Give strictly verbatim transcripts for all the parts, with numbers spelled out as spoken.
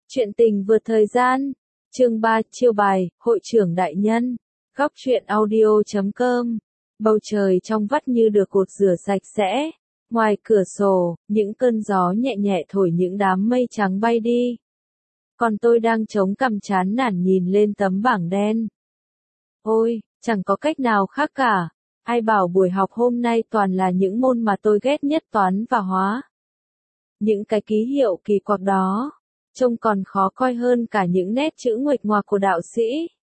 Chuyện tình vượt thời gian. Chương ba, chiêu bài, hội trưởng đại nhân. Góc truyện audio chấm com. Bầu trời trong vắt như được cột rửa sạch sẽ. Ngoài cửa sổ, những cơn gió nhẹ nhẹ thổi những đám mây trắng bay đi. Còn tôi đang chống cằm chán nản nhìn lên tấm bảng đen. Ôi, chẳng có cách nào khác cả. Ai bảo buổi học hôm nay toàn là những môn mà tôi ghét nhất, toán và hóa. Những cái ký hiệu kỳ quặc đó trông còn khó coi hơn cả những nét chữ nguệch ngoạc của đạo sĩ.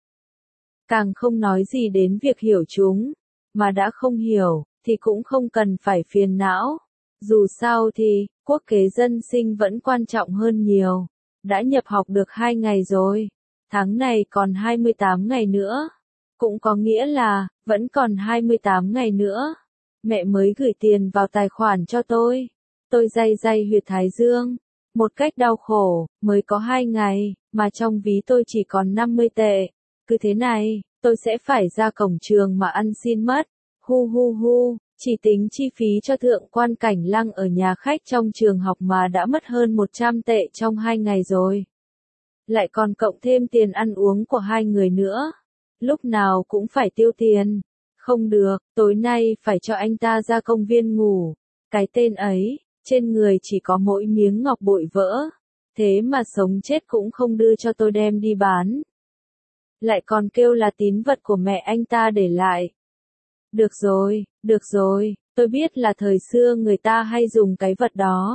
Càng không nói gì đến việc hiểu chúng, mà đã không hiểu, thì cũng không cần phải phiền não. Dù sao thì, quốc kế dân sinh vẫn quan trọng hơn nhiều. Đã nhập học được hai ngày rồi, tháng này còn hai mươi tám ngày nữa. Cũng có nghĩa là, vẫn còn hai mươi tám ngày nữa. Mẹ mới gửi tiền vào tài khoản cho tôi. Tôi day day huyệt thái dương. Một cách đau khổ, mới có hai ngày, mà trong ví tôi chỉ còn năm mươi tệ. Cứ thế này, tôi sẽ phải ra cổng trường mà ăn xin mất. Hu hu hu, chỉ tính chi phí cho thượng quan Cảnh Lăng ở nhà khách trong trường học mà đã mất hơn một trăm tệ trong hai ngày rồi. Lại còn cộng thêm tiền ăn uống của hai người nữa. Lúc nào cũng phải tiêu tiền. Không được, tối nay phải cho anh ta ra công viên ngủ. Cái tên ấy, trên người chỉ có mỗi miếng ngọc bội vỡ. Thế mà sống chết cũng không đưa cho tôi đem đi bán. Lại còn kêu là tín vật của mẹ anh ta để lại. Được rồi, được rồi, tôi biết là thời xưa người ta hay dùng cái vật đó.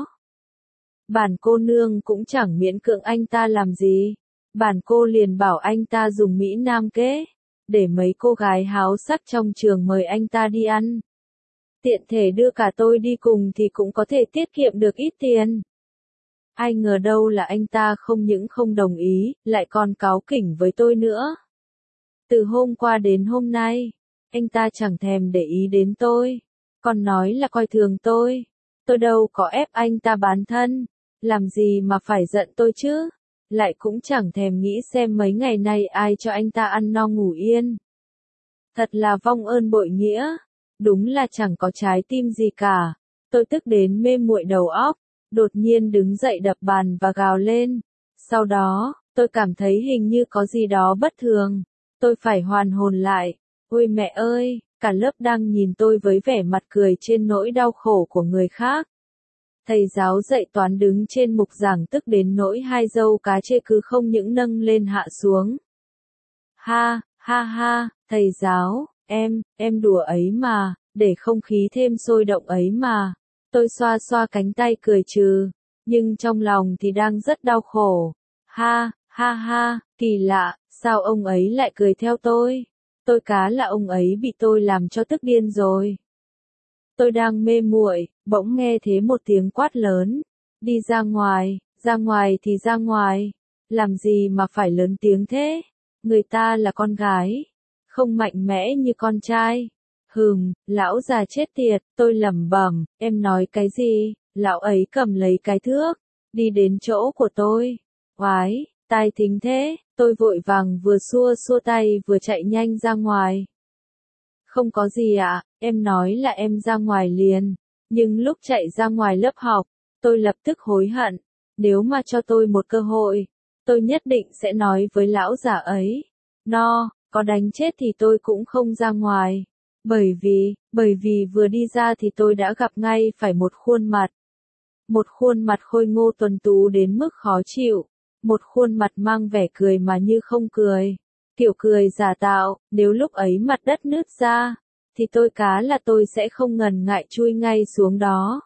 Bản cô nương cũng chẳng miễn cưỡng anh ta làm gì. Bản cô liền bảo anh ta dùng Mỹ Nam kế, để mấy cô gái háo sắc trong trường mời anh ta đi ăn. Tiện thể đưa cả tôi đi cùng thì cũng có thể tiết kiệm được ít tiền. Ai ngờ đâu là anh ta không những không đồng ý, lại còn cáu kỉnh với tôi nữa. Từ hôm qua đến hôm nay, anh ta chẳng thèm để ý đến tôi, còn nói là coi thường tôi. Tôi đâu có ép anh ta bán thân, làm gì mà phải giận tôi chứ. Lại cũng chẳng thèm nghĩ xem mấy ngày nay ai cho anh ta ăn no ngủ yên. Thật là vong ơn bội nghĩa. Đúng là chẳng có trái tim gì cả. Tôi tức đến mê muội đầu óc, đột nhiên đứng dậy đập bàn và gào lên. Sau đó, tôi cảm thấy hình như có gì đó bất thường. Tôi phải hoàn hồn lại. Ôi mẹ ơi, cả lớp đang nhìn tôi với vẻ mặt cười trên nỗi đau khổ của người khác. Thầy giáo dạy toán đứng trên mục giảng tức đến nỗi hai dâu cá chê cứ không những nâng lên hạ xuống. Ha, ha ha, thầy giáo. Em, em đùa ấy mà, để không khí thêm sôi động ấy mà. Tôi xoa xoa cánh tay cười trừ, nhưng trong lòng thì đang rất đau khổ. Ha, ha ha, kỳ lạ, sao ông ấy lại cười theo tôi? Tôi cá là ông ấy bị tôi làm cho tức điên rồi. Tôi đang mê muội, bỗng nghe thấy một tiếng quát lớn. Đi ra ngoài, ra ngoài thì ra ngoài. Làm gì mà phải lớn tiếng thế? Người ta là con gái. Không mạnh mẽ như con trai. Hừm, lão già chết tiệt, tôi lẩm bẩm, em nói cái gì? Lão ấy cầm lấy cái thước, đi đến chỗ của tôi. Oái, tai thính thế, tôi vội vàng vừa xua xua tay vừa chạy nhanh ra ngoài. Không có gì ạ, em nói là em ra ngoài liền. Nhưng lúc chạy ra ngoài lớp học, tôi lập tức hối hận. Nếu mà cho tôi một cơ hội, tôi nhất định sẽ nói với lão già ấy. No. Có đánh chết thì tôi cũng không ra ngoài. Bởi vì, bởi vì vừa đi ra thì tôi đã gặp ngay phải một khuôn mặt. Một khuôn mặt khôi ngô tuấn tú đến mức khó chịu. Một khuôn mặt mang vẻ cười mà như không cười. Kiểu cười giả tạo, nếu lúc ấy mặt đất nứt ra, thì tôi cá là tôi sẽ không ngần ngại chui ngay xuống đó.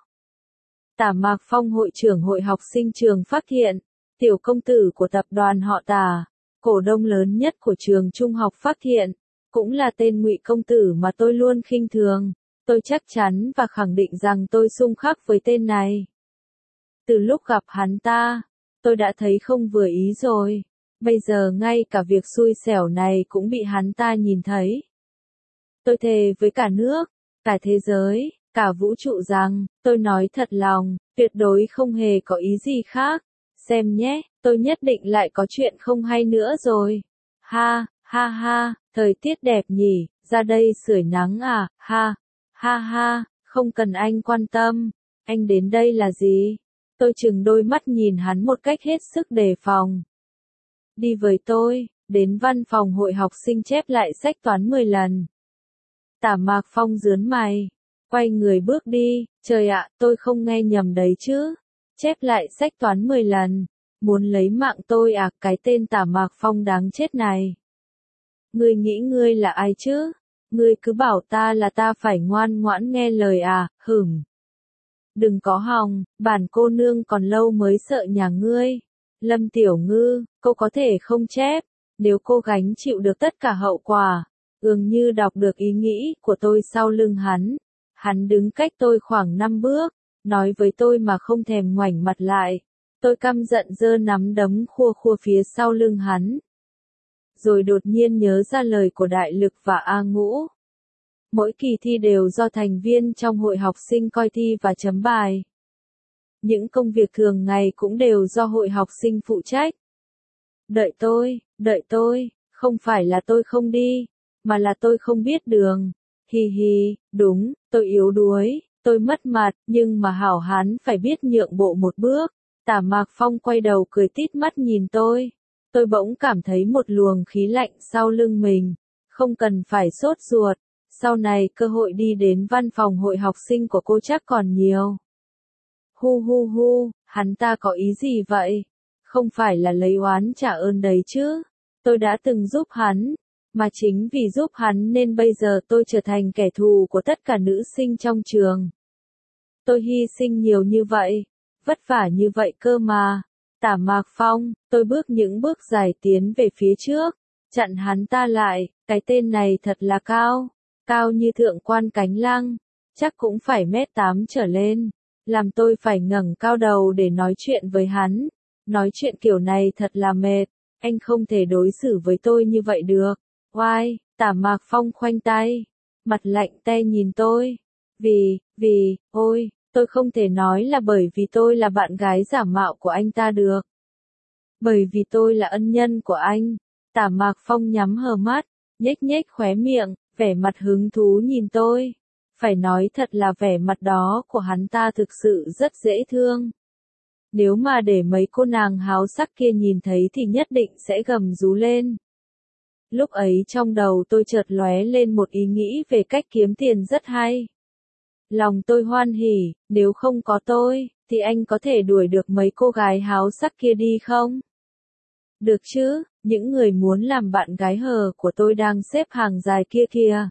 Tả Mạc Phong, hội trưởng hội học sinh trường Phác Thiện, tiểu công tử của tập đoàn họ Tả. Cổ đông lớn nhất của trường trung học Phác Thiện, cũng là tên Ngụy công tử mà tôi luôn khinh thường. Tôi chắc chắn và khẳng định rằng tôi xung khắc với tên này. Từ lúc gặp hắn ta, tôi đã thấy không vừa ý rồi. Bây giờ ngay cả việc xui xẻo này cũng bị hắn ta nhìn thấy. Tôi thề với cả nước, cả thế giới, cả vũ trụ rằng, tôi nói thật lòng, tuyệt đối không hề có ý gì khác. Xem nhé, tôi nhất định lại có chuyện không hay nữa rồi. Ha, ha ha, thời tiết đẹp nhỉ, ra đây sưởi nắng à, ha, ha ha, không cần anh quan tâm. Anh đến đây là gì? Tôi chừng đôi mắt nhìn hắn một cách hết sức đề phòng. Đi với tôi, đến văn phòng hội học sinh chép lại sách toán mười lần. Tả Mạc Phong rướn mày, quay người bước đi, trời ạ, tôi không nghe nhầm đấy chứ. Chép lại sách toán mười lần, muốn lấy mạng tôi à, cái tên Tả Mạc Phong đáng chết này. Ngươi nghĩ ngươi là ai chứ? Ngươi cứ bảo ta là ta phải ngoan ngoãn nghe lời à, hửm. Đừng có hòng, bản cô nương còn lâu mới sợ nhà ngươi. Lâm Tiểu Ngư, cô có thể không chép, nếu cô gánh chịu được tất cả hậu quả. Ương Như đọc được ý nghĩ của tôi sau lưng hắn. Hắn đứng cách tôi khoảng năm bước, nói với tôi mà không thèm ngoảnh mặt lại. Tôi căm giận giơ nắm đấm khua khua phía sau lưng hắn. Rồi đột nhiên nhớ ra lời của Đại Lực và A Ngũ. Mỗi kỳ thi đều do thành viên trong hội học sinh coi thi và chấm bài. Những công việc thường ngày cũng đều do hội học sinh phụ trách. Đợi tôi, đợi tôi, không phải là tôi không đi, mà là tôi không biết đường. Hi hi, đúng, tôi yếu đuối, tôi mất mặt, nhưng mà hảo hán phải biết nhượng bộ một bước. Tả Mạc Phong quay đầu cười tít mắt nhìn tôi. Tôi bỗng cảm thấy một luồng khí lạnh sau lưng mình. Không cần phải sốt ruột, sau này cơ hội đi đến văn phòng hội học sinh của cô chắc còn nhiều. Hu hu hu, hắn ta có ý gì vậy? Không phải là lấy oán trả ơn đấy chứ. Tôi đã từng giúp hắn, mà chính vì giúp hắn nên bây giờ tôi trở thành kẻ thù của tất cả nữ sinh trong trường. Tôi hy sinh nhiều như vậy, vất vả như vậy cơ mà. Tả Mạc Phong, tôi bước những bước dài tiến về phía trước, chặn hắn ta lại, cái tên này thật là cao, cao như thượng quan Cánh Lăng, chắc cũng phải mét tám trở lên, làm tôi phải ngẩng cao đầu để nói chuyện với hắn. Nói chuyện kiểu này thật là mệt, anh không thể đối xử với tôi như vậy được. Oai, Tả Mạc Phong khoanh tay, mặt lạnh te nhìn tôi. Vì, vì, ôi, tôi không thể nói là bởi vì tôi là bạn gái giả mạo của anh ta được. Bởi vì tôi là ân nhân của anh. Tả Mạc Phong nhắm hờ mắt, nhếch nhếch khóe miệng, vẻ mặt hứng thú nhìn tôi. Phải nói thật là vẻ mặt đó của hắn ta thực sự rất dễ thương. Nếu mà để mấy cô nàng háo sắc kia nhìn thấy thì nhất định sẽ gầm rú lên. Lúc ấy trong đầu tôi chợt lóe lên một ý nghĩ về cách kiếm tiền rất hay. Lòng tôi hoan hỉ, nếu không có tôi, thì anh có thể đuổi được mấy cô gái háo sắc kia đi không? Được chứ, những người muốn làm bạn gái hờ của tôi đang xếp hàng dài kia kìa.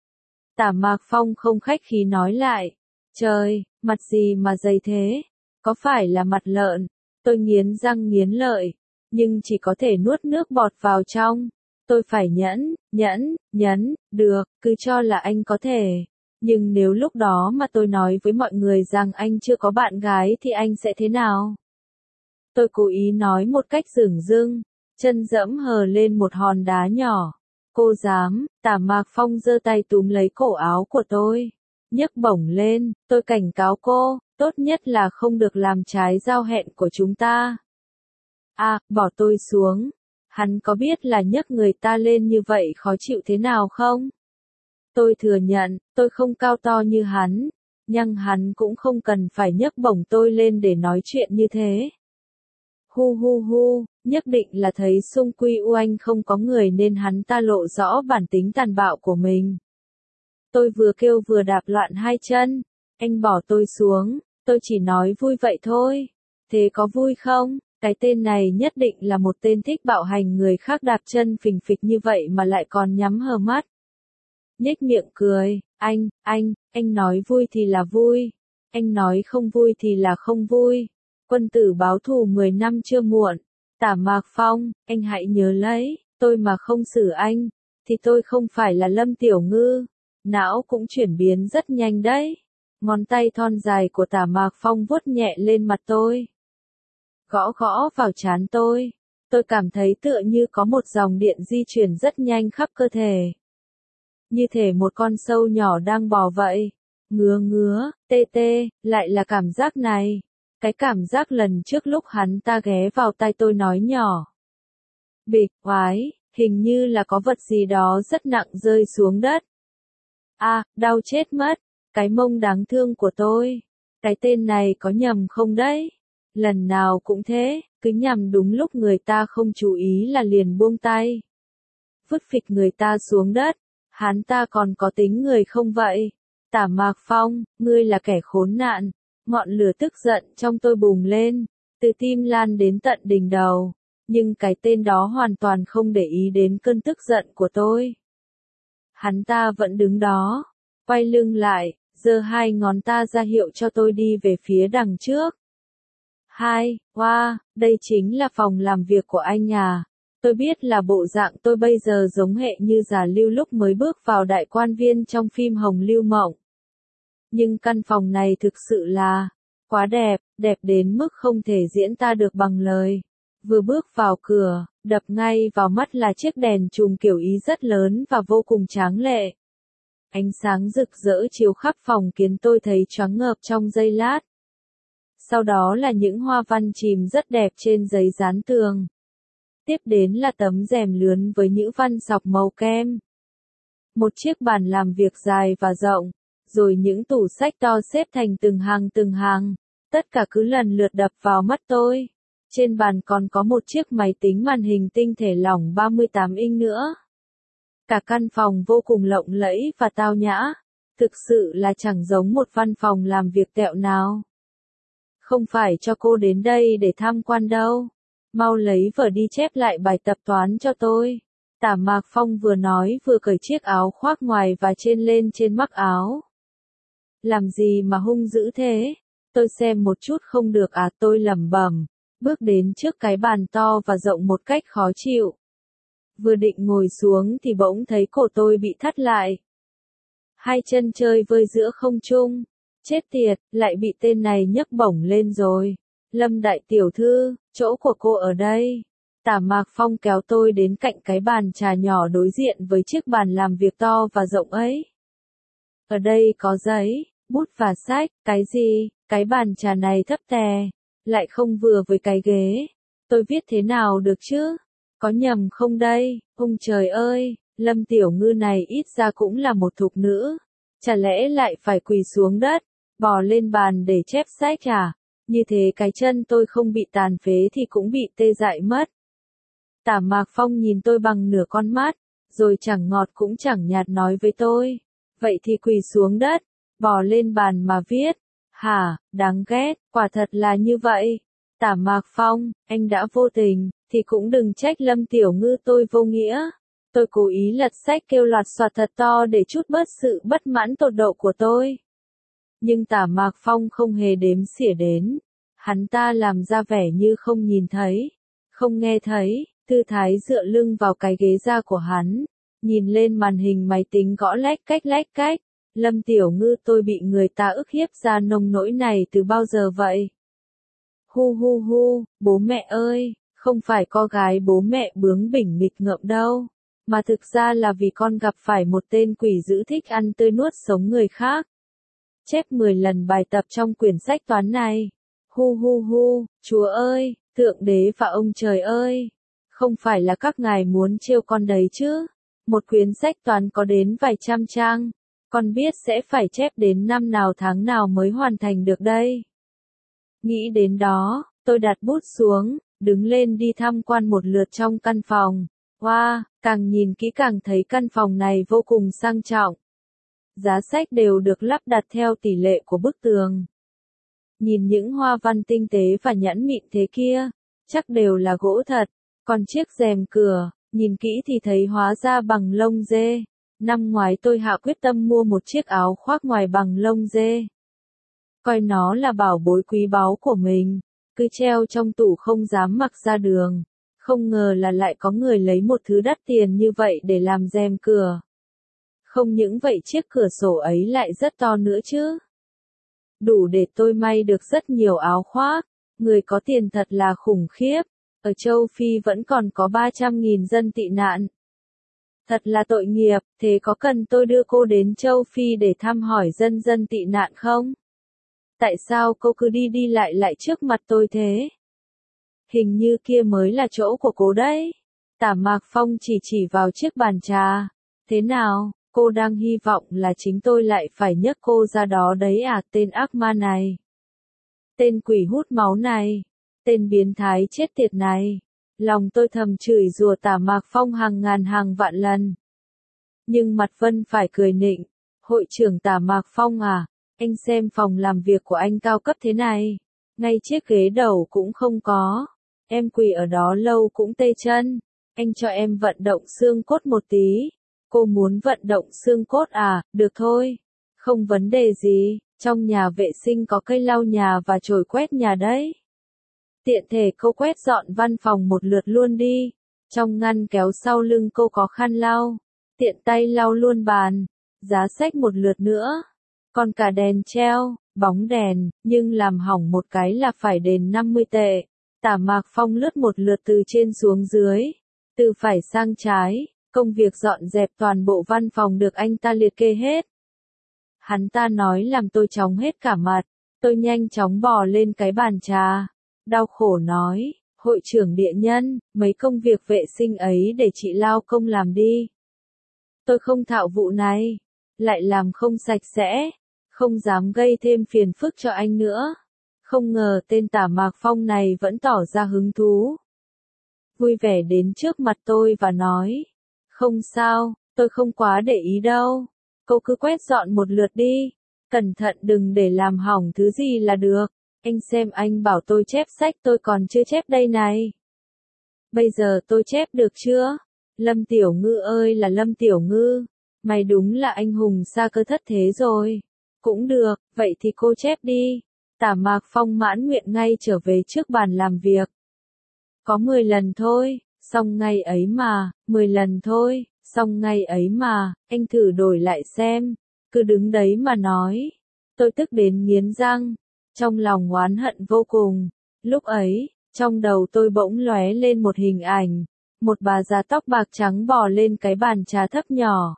Tả Mạc Phong không khách khí nói lại. Trời, mặt gì mà dày thế? Có phải là mặt lợn? Tôi nghiến răng nghiến lợi, nhưng chỉ có thể nuốt nước bọt vào trong. Tôi phải nhẫn, nhẫn, nhẫn, được, cứ cho là anh có thể. Nhưng nếu lúc đó mà tôi nói với mọi người rằng anh chưa có bạn gái thì anh sẽ thế nào? Tôi cố ý nói một cách dửng dưng, chân dẫm hờ lên một hòn đá nhỏ. Cô dám, Tả Mạc Phong giơ tay túm lấy cổ áo của tôi, nhấc bổng lên, tôi cảnh cáo cô, tốt nhất là không được làm trái giao hẹn của chúng ta. À, bỏ tôi xuống. Hắn có biết là nhấc người ta lên như vậy khó chịu thế nào không? Tôi thừa nhận, tôi không cao to như hắn, nhưng hắn cũng không cần phải nhấc bổng tôi lên để nói chuyện như thế. Hu hu hu, nhất định là thấy xung quy oanh không có người nên hắn ta lộ rõ bản tính tàn bạo của mình. Tôi vừa kêu vừa đạp loạn hai chân, anh bỏ tôi xuống, tôi chỉ nói vui vậy thôi. Thế có vui không? Cái tên này nhất định là một tên thích bạo hành người khác đạp chân phình phịch như vậy mà lại còn nhắm hờ mắt. Nhếch miệng cười, anh, anh, anh nói vui thì là vui, anh nói không vui thì là không vui. Quân tử báo thù mười năm chưa muộn. Tả Mạc Phong, anh hãy nhớ lấy, tôi mà không xử anh, thì tôi không phải là Lâm Tiểu Ngư. Não cũng chuyển biến rất nhanh đấy. Ngón tay thon dài của Tả Mạc Phong vuốt nhẹ lên mặt tôi. Gõ gõ vào trán tôi. Tôi cảm thấy tựa như có một dòng điện di chuyển rất nhanh khắp cơ thể. Như thể một con sâu nhỏ đang bò vậy. Ngứa ngứa, tê tê, lại là cảm giác này. Cái cảm giác lần trước lúc hắn ta ghé vào tai tôi nói nhỏ. Bịch, oái, hình như là có vật gì đó rất nặng rơi xuống đất. À, đau chết mất, cái mông đáng thương của tôi. Cái tên này có nhầm không đấy? Lần nào cũng thế, cứ nhằm đúng lúc người ta không chú ý là liền buông tay. Vứt phịch người ta xuống đất, hắn ta còn có tính người không vậy? Tả Mạc Phong, ngươi là kẻ khốn nạn. Ngọn lửa tức giận trong tôi bùng lên, từ tim lan đến tận đỉnh đầu, nhưng cái tên đó hoàn toàn không để ý đến cơn tức giận của tôi. Hắn ta vẫn đứng đó, quay lưng lại, giơ hai ngón ta ra hiệu cho tôi đi về phía đằng trước. Hai, wow, đây chính là phòng làm việc của anh à. Tôi biết là bộ dạng tôi bây giờ giống hệ như già Lưu lúc mới bước vào đại quan viên trong phim Hồng Lưu Mộng. Nhưng căn phòng này thực sự là quá đẹp, đẹp đến mức không thể diễn tả được bằng lời. Vừa bước vào cửa, đập ngay vào mắt là chiếc đèn chùm kiểu Ý rất lớn và vô cùng tráng lệ. Ánh sáng rực rỡ chiếu khắp phòng khiến tôi thấy choáng ngợp trong giây lát. Sau đó là những hoa văn chìm rất đẹp trên giấy dán tường. Tiếp đến là tấm rèm lướn với những văn sọc màu kem. Một chiếc bàn làm việc dài và rộng, rồi những tủ sách to xếp thành từng hàng từng hàng. Tất cả cứ lần lượt đập vào mắt tôi. Trên bàn còn có một chiếc máy tính màn hình tinh thể lỏng ba mươi tám inch nữa. Cả căn phòng vô cùng lộng lẫy và tao nhã. Thực sự là chẳng giống một văn phòng làm việc tẹo nào. Không phải cho cô đến đây để tham quan đâu. Mau lấy vở đi chép lại bài tập toán cho tôi. Tả Mạc Phong vừa nói vừa cởi chiếc áo khoác ngoài và trên lên trên mắc áo. Làm gì mà hung dữ thế? Tôi xem một chút không được à, tôi lẩm bẩm, bước đến trước cái bàn to và rộng một cách khó chịu. Vừa định ngồi xuống thì bỗng thấy cổ tôi bị thắt lại. Hai chân chơi vơi giữa không trung. Chết tiệt, lại bị tên này nhấc bổng lên rồi. Lâm đại tiểu thư, chỗ của cô ở đây. Tả Mạc Phong kéo tôi đến cạnh cái bàn trà nhỏ đối diện với chiếc bàn làm việc to và rộng ấy. Ở đây có giấy, bút và sách, cái gì, cái bàn trà này thấp tè, lại không vừa với cái ghế. Tôi viết thế nào được chứ? Có nhầm không đây? Ôi trời ơi, Lâm tiểu ngư này ít ra cũng là một thục nữ. Chả lẽ lại phải quỳ xuống đất, bò lên bàn để chép sách à? Như thế cái chân tôi không bị tàn phế thì cũng bị tê dại mất. Tả Mạc Phong nhìn tôi bằng nửa con mắt, rồi chẳng ngọt cũng chẳng nhạt nói với tôi. Vậy thì quỳ xuống đất, bò lên bàn mà viết. Hả, đáng ghét, quả thật là như vậy. Tả Mạc Phong, anh đã vô tình, thì cũng đừng trách Lâm tiểu ngư tôi vô nghĩa. Tôi cố ý lật sách kêu loạt soạt thật to để trút bớt sự bất mãn tột độ của tôi. Nhưng Tả Mạc Phong không hề đếm xỉa đến. Hắn ta làm ra vẻ như không nhìn thấy, không nghe thấy, tư thái dựa lưng vào cái ghế da của hắn, nhìn lên màn hình máy tính gõ lách cách lách cách. Lâm tiểu ngư tôi bị người ta ức hiếp ra nông nỗi này từ bao giờ vậy? Hu hu hu, bố mẹ ơi, không phải con gái bố mẹ bướng bỉnh nghịch ngợm đâu, mà thực ra là vì con gặp phải một tên quỷ dữ thích ăn tươi nuốt sống người khác. Chép mười lần bài tập trong quyển sách toán này. Hu hu hu, Chúa ơi, Thượng Đế và ông trời ơi, không phải là các ngài muốn trêu con đấy chứ? Một quyển sách toán có đến vài trăm trang, con biết sẽ phải chép đến năm nào tháng nào mới hoàn thành được đây. Nghĩ đến đó, tôi đặt bút xuống, đứng lên đi tham quan một lượt trong căn phòng. Wow, càng nhìn kỹ càng thấy căn phòng này vô cùng sang trọng. Giá sách đều được lắp đặt theo tỷ lệ của bức tường. Nhìn những hoa văn tinh tế và nhẵn mịn thế kia, chắc đều là gỗ thật. Còn chiếc rèm cửa, nhìn kỹ thì thấy hóa ra bằng lông dê. Năm ngoái tôi hạ quyết tâm mua một chiếc áo khoác ngoài bằng lông dê. Coi nó là bảo bối quý báu của mình, cứ treo trong tủ không dám mặc ra đường. Không ngờ là lại có người lấy một thứ đắt tiền như vậy để làm rèm cửa. Không những vậy chiếc cửa sổ ấy lại rất to nữa chứ. Đủ để tôi may được rất nhiều áo khoác. Người có tiền thật là khủng khiếp. Ở châu Phi vẫn còn có ba trăm nghìn dân tị nạn. Thật là tội nghiệp, thế có cần tôi đưa cô đến châu Phi để thăm hỏi dân dân tị nạn không? Tại sao cô cứ đi đi lại lại trước mặt tôi thế? Hình như kia mới là chỗ của cô đấy. Tả Mạc Phong chỉ chỉ vào chiếc bàn trà. Thế nào, cô đang hy vọng là chính tôi lại phải nhấc cô ra đó đấy à, tên ác ma này. Tên quỷ hút máu này, tên biến thái chết tiệt này. Lòng tôi thầm chửi rủa Tả Mạc Phong hàng ngàn hàng vạn lần. Nhưng mặt Vân phải cười nịnh, hội trưởng Tả Mạc Phong à, anh xem phòng làm việc của anh cao cấp thế này, ngay chiếc ghế đầu cũng không có, em quỳ ở đó lâu cũng tê chân, anh cho em vận động xương cốt một tí. Cô muốn vận động xương cốt à, được thôi, không vấn đề gì, trong nhà vệ sinh có cây lau nhà và chổi quét nhà đấy. Tiện thể cô quét dọn văn phòng một lượt luôn đi, trong ngăn kéo sau lưng cô có khăn lau, tiện tay lau luôn bàn, giá sách một lượt nữa, còn cả đèn treo, bóng đèn, nhưng làm hỏng một cái là phải đền năm mươi tệ. Tả Mạc Phong lướt một lượt từ trên xuống dưới, từ phải sang trái, công việc dọn dẹp toàn bộ văn phòng được anh ta liệt kê hết. Hắn ta nói làm tôi chóng hết cả mặt, tôi nhanh chóng bò lên cái bàn trà, đau khổ nói, hội trưởng địa nhân, mấy công việc vệ sinh ấy để chị lao công làm đi. Tôi không thạo vụ này, lại làm không sạch sẽ, không dám gây thêm phiền phức cho anh nữa. Không ngờ tên Tả Mạc Phong này vẫn tỏ ra hứng thú. Vui vẻ đến trước mặt tôi và nói, không sao, tôi không quá để ý đâu. Cô cứ quét dọn một lượt đi, cẩn thận đừng để làm hỏng thứ gì là được. Anh xem anh bảo tôi chép sách tôi còn chưa chép đây này. Bây giờ tôi chép được chưa? Lâm Tiểu Ngư ơi là Lâm Tiểu Ngư, mày đúng là anh hùng xa cơ thất thế rồi. Cũng được, vậy thì cô chép đi. Tả Mạc Phong mãn nguyện ngay trở về trước bàn làm việc. Có mười lần thôi, xong ngày ấy mà, mười lần thôi, xong ngày ấy mà, anh thử đổi lại xem, cứ đứng đấy mà nói. Tôi tức đến nghiến răng, trong lòng oán hận vô cùng. Lúc ấy, trong đầu tôi bỗng lóe lên một hình ảnh, một bà già tóc bạc trắng bò lên cái bàn trà thấp nhỏ.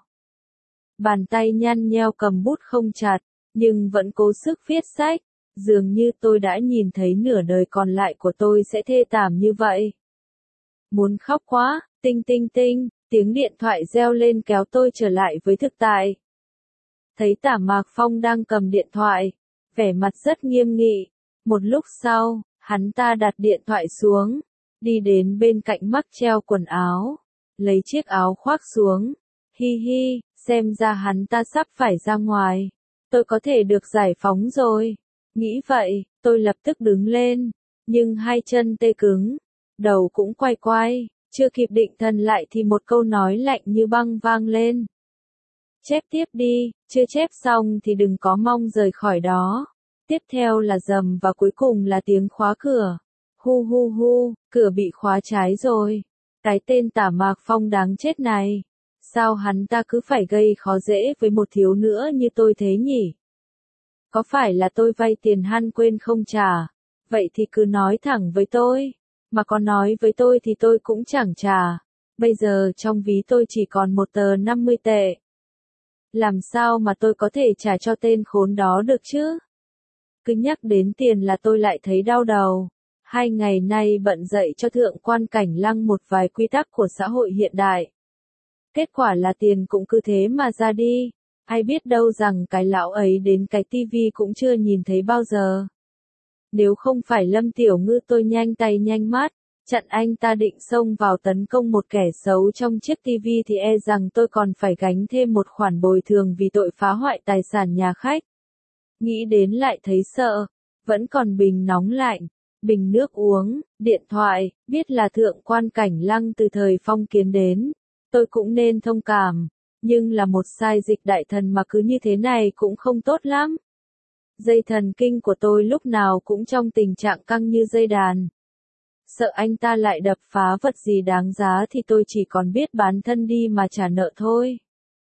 Bàn tay nhăn nheo cầm bút không chặt, nhưng vẫn cố sức viết sách. Dường như tôi đã nhìn thấy nửa đời còn lại của tôi sẽ thê thảm như vậy. Muốn khóc quá, tinh tinh tinh, tiếng điện thoại reo lên kéo tôi trở lại với thực tại. Thấy Tả Mạc Phong đang cầm điện thoại, vẻ mặt rất nghiêm nghị. Một lúc sau, hắn ta đặt điện thoại xuống, đi đến bên cạnh mắc treo quần áo, lấy chiếc áo khoác xuống. Hi hi, xem ra hắn ta sắp phải ra ngoài. Tôi có thể được giải phóng rồi. Nghĩ vậy, tôi lập tức đứng lên, nhưng hai chân tê cứng, đầu cũng quay quay, chưa kịp định thần lại thì một câu nói lạnh như băng vang lên. Chép tiếp đi, chưa chép xong thì đừng có mong rời khỏi đó. Tiếp theo là rầm và cuối cùng là tiếng khóa cửa. Hu hu hu, cửa bị khóa trái rồi. Cái tên Tả Mạc Phong đáng chết này. Sao hắn ta cứ phải gây khó dễ với một thiếu nữ như tôi thế nhỉ? Có phải là tôi vay tiền hắn quên không trả? Vậy thì cứ nói thẳng với tôi. Mà có nói với tôi thì tôi cũng chẳng trả. Bây giờ trong ví tôi chỉ còn một tờ năm mươi tệ. Làm sao mà tôi có thể trả cho tên khốn đó được chứ? Cứ nhắc đến tiền là tôi lại thấy đau đầu. Hai ngày nay bận dạy cho thượng quan Cảnh Lăng một vài quy tắc của xã hội hiện đại. Kết quả là tiền cũng cứ thế mà ra đi. Ai biết đâu rằng cái lão ấy đến cái tivi cũng chưa nhìn thấy bao giờ. Nếu không phải Lâm Tiểu Ngư tôi nhanh tay nhanh mắt, chặn anh ta định xông vào tấn công một kẻ xấu trong chiếc tivi thì e rằng tôi còn phải gánh thêm một khoản bồi thường vì tội phá hoại tài sản nhà khách. Nghĩ đến lại thấy sợ, vẫn còn bình nóng lạnh, bình nước uống, điện thoại, biết là thượng quan Cảnh Lăng từ thời phong kiến đến. Tôi cũng nên thông cảm, nhưng là một sai dịch đại thần mà cứ như thế này cũng không tốt lắm. Dây thần kinh của tôi lúc nào cũng trong tình trạng căng như dây đàn. Sợ anh ta lại đập phá vật gì đáng giá thì tôi chỉ còn biết bán thân đi mà trả nợ thôi.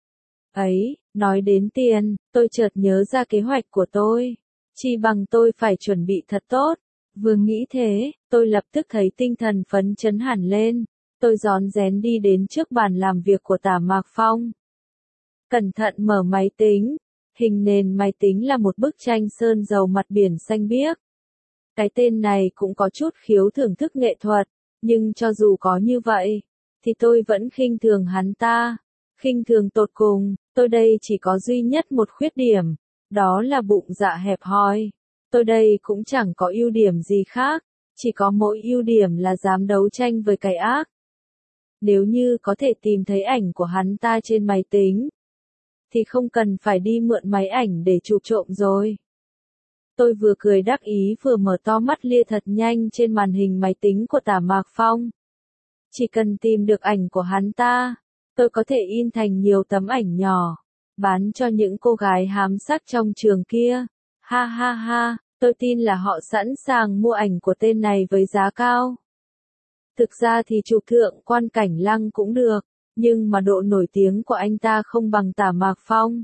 Ấy, nói đến tiền, tôi chợt nhớ ra kế hoạch của tôi. Chỉ bằng tôi phải chuẩn bị thật tốt. Vừa nghĩ thế, tôi lập tức thấy tinh thần phấn chấn hẳn lên. Tôi rón rén đi đến trước bàn làm việc của Tả Mạc Phong. Cẩn thận mở máy tính. Hình nền máy tính là một bức tranh sơn dầu mặt biển xanh biếc. Cái tên này cũng có chút khiếu thưởng thức nghệ thuật, nhưng cho dù có như vậy, thì tôi vẫn khinh thường hắn ta. Khinh thường tột cùng, tôi đây chỉ có duy nhất một khuyết điểm, đó là bụng dạ hẹp hòi. Tôi đây cũng chẳng có ưu điểm gì khác, chỉ có mỗi ưu điểm là dám đấu tranh với cái ác. Nếu như có thể tìm thấy ảnh của hắn ta trên máy tính, thì không cần phải đi mượn máy ảnh để chụp trộm rồi. Tôi vừa cười đắc ý vừa mở to mắt lia thật nhanh trên màn hình máy tính của Tả Mạc Phong. Chỉ cần tìm được ảnh của hắn ta, tôi có thể in thành nhiều tấm ảnh nhỏ, bán cho những cô gái hám sắc trong trường kia. Ha ha ha, tôi tin là họ sẵn sàng mua ảnh của tên này với giá cao. Thực ra thì chụp thượng quan Cảnh Lăng cũng được, nhưng mà độ nổi tiếng của anh ta không bằng Tả Mạc Phong.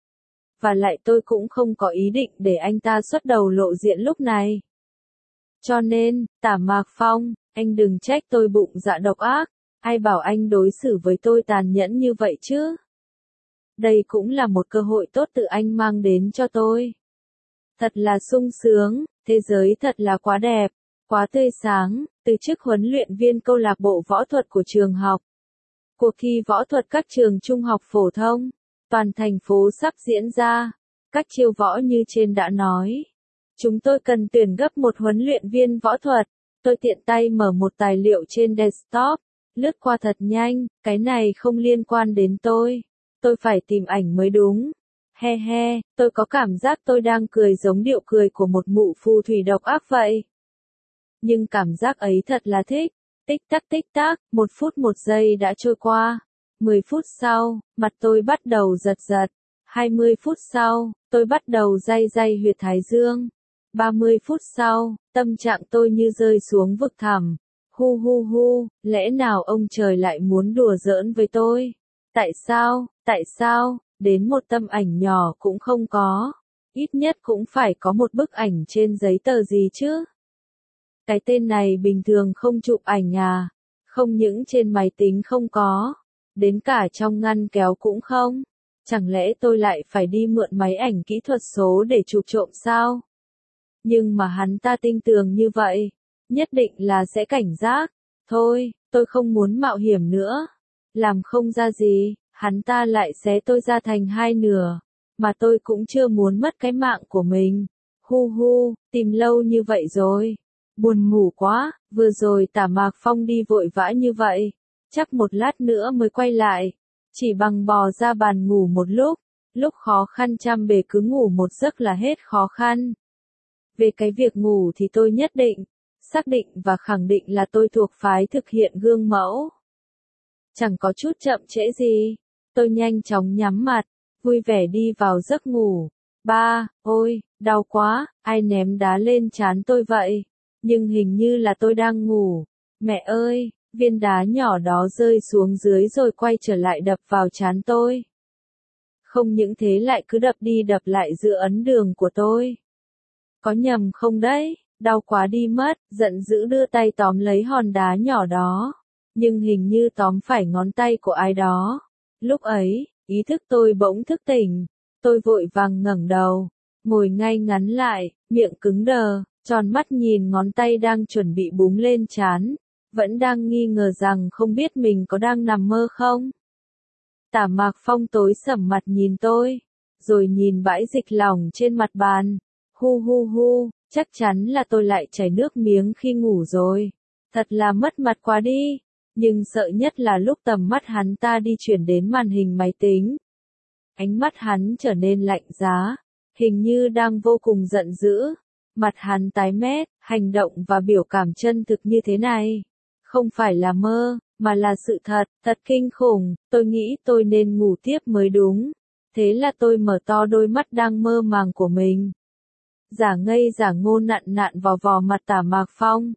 Và lại tôi cũng không có ý định để anh ta xuất đầu lộ diện lúc này. Cho nên, Tả Mạc Phong, anh đừng trách tôi bụng dạ độc ác, ai bảo anh đối xử với tôi tàn nhẫn như vậy chứ. Đây cũng là một cơ hội tốt tự anh mang đến cho tôi. Thật là sung sướng, thế giới thật là quá đẹp, quá tươi sáng, từ chức huấn luyện viên câu lạc bộ võ thuật của trường học. Cuộc thi võ thuật các trường trung học phổ thông, toàn thành phố sắp diễn ra, các chiêu võ như trên đã nói. Chúng tôi cần tuyển gấp một huấn luyện viên võ thuật, tôi tiện tay mở một tài liệu trên desktop, lướt qua thật nhanh, cái này không liên quan đến tôi, tôi phải tìm ảnh mới đúng. He he, tôi có cảm giác tôi đang cười giống điệu cười của một mụ phù thủy độc ác vậy. Nhưng cảm giác ấy thật là thích. Tích tắc tích tắc, một phút một giây đã trôi qua. Mười phút sau, mặt tôi bắt đầu giật giật. Hai mươi phút sau, tôi bắt đầu day day huyệt thái dương. Ba mươi phút sau, tâm trạng tôi như rơi xuống vực thẳm. Hu hu hu, lẽ nào ông trời lại muốn đùa giỡn với tôi? Tại sao, tại sao, đến một tấm ảnh nhỏ cũng không có. Ít nhất cũng phải có một bức ảnh trên giấy tờ gì chứ. Cái tên này bình thường không chụp ảnh à? Không những trên máy tính không có, đến cả trong ngăn kéo cũng không. Chẳng lẽ tôi lại phải đi mượn máy ảnh kỹ thuật số để chụp trộm sao? Nhưng mà hắn ta tinh tường như vậy, nhất định là sẽ cảnh giác. Thôi, tôi không muốn mạo hiểm nữa. Làm không ra gì, hắn ta lại xé tôi ra thành hai nửa, mà tôi cũng chưa muốn mất cái mạng của mình. Hu hu, tìm lâu như vậy rồi. Buồn ngủ quá, vừa rồi Tả Mạc Phong đi vội vã như vậy, chắc một lát nữa mới quay lại. Chỉ bằng bò ra bàn ngủ một lúc, lúc khó khăn trăm bề cứ ngủ một giấc là hết khó khăn. Về cái việc ngủ thì tôi nhất định, xác định và khẳng định là tôi thuộc phái thực hiện gương mẫu. Chẳng có chút chậm trễ gì, tôi nhanh chóng nhắm mặt, vui vẻ đi vào giấc ngủ. Ba, ôi, đau quá, ai ném đá lên trán tôi vậy? Nhưng hình như là tôi đang ngủ. Mẹ ơi, viên đá nhỏ đó rơi xuống dưới rồi quay trở lại đập vào trán tôi. Không những thế lại cứ đập đi đập lại giữa ấn đường của tôi. Có nhầm không đấy? Đau quá đi mất, giận dữ đưa tay tóm lấy hòn đá nhỏ đó. Nhưng hình như tóm phải ngón tay của ai đó. Lúc ấy, ý thức tôi bỗng thức tỉnh. Tôi vội vàng ngẩng đầu, ngồi ngay ngắn lại, miệng cứng đờ, tròn mắt nhìn ngón tay đang chuẩn bị búng lên trán. Vẫn đang nghi ngờ rằng không biết mình có đang nằm mơ không. Tả Mạc Phong tối sầm mặt nhìn tôi, rồi nhìn bãi dịch lỏng trên mặt bàn. Hu hu hu, chắc chắn là tôi lại chảy nước miếng khi ngủ rồi. Thật là mất mặt quá đi. Nhưng sợ nhất là lúc tầm mắt hắn ta đi chuyển đến màn hình máy tính. Ánh mắt hắn trở nên lạnh giá, hình như đang vô cùng giận dữ. Mặt hắn tái mét, hành động và biểu cảm chân thực như thế này. Không phải là mơ, mà là sự thật, thật kinh khủng. Tôi nghĩ tôi nên ngủ tiếp mới đúng. Thế là tôi mở to đôi mắt đang mơ màng của mình. Giả ngây giả ngô nặn nặn vào vò mặt Tả Mạc Phong.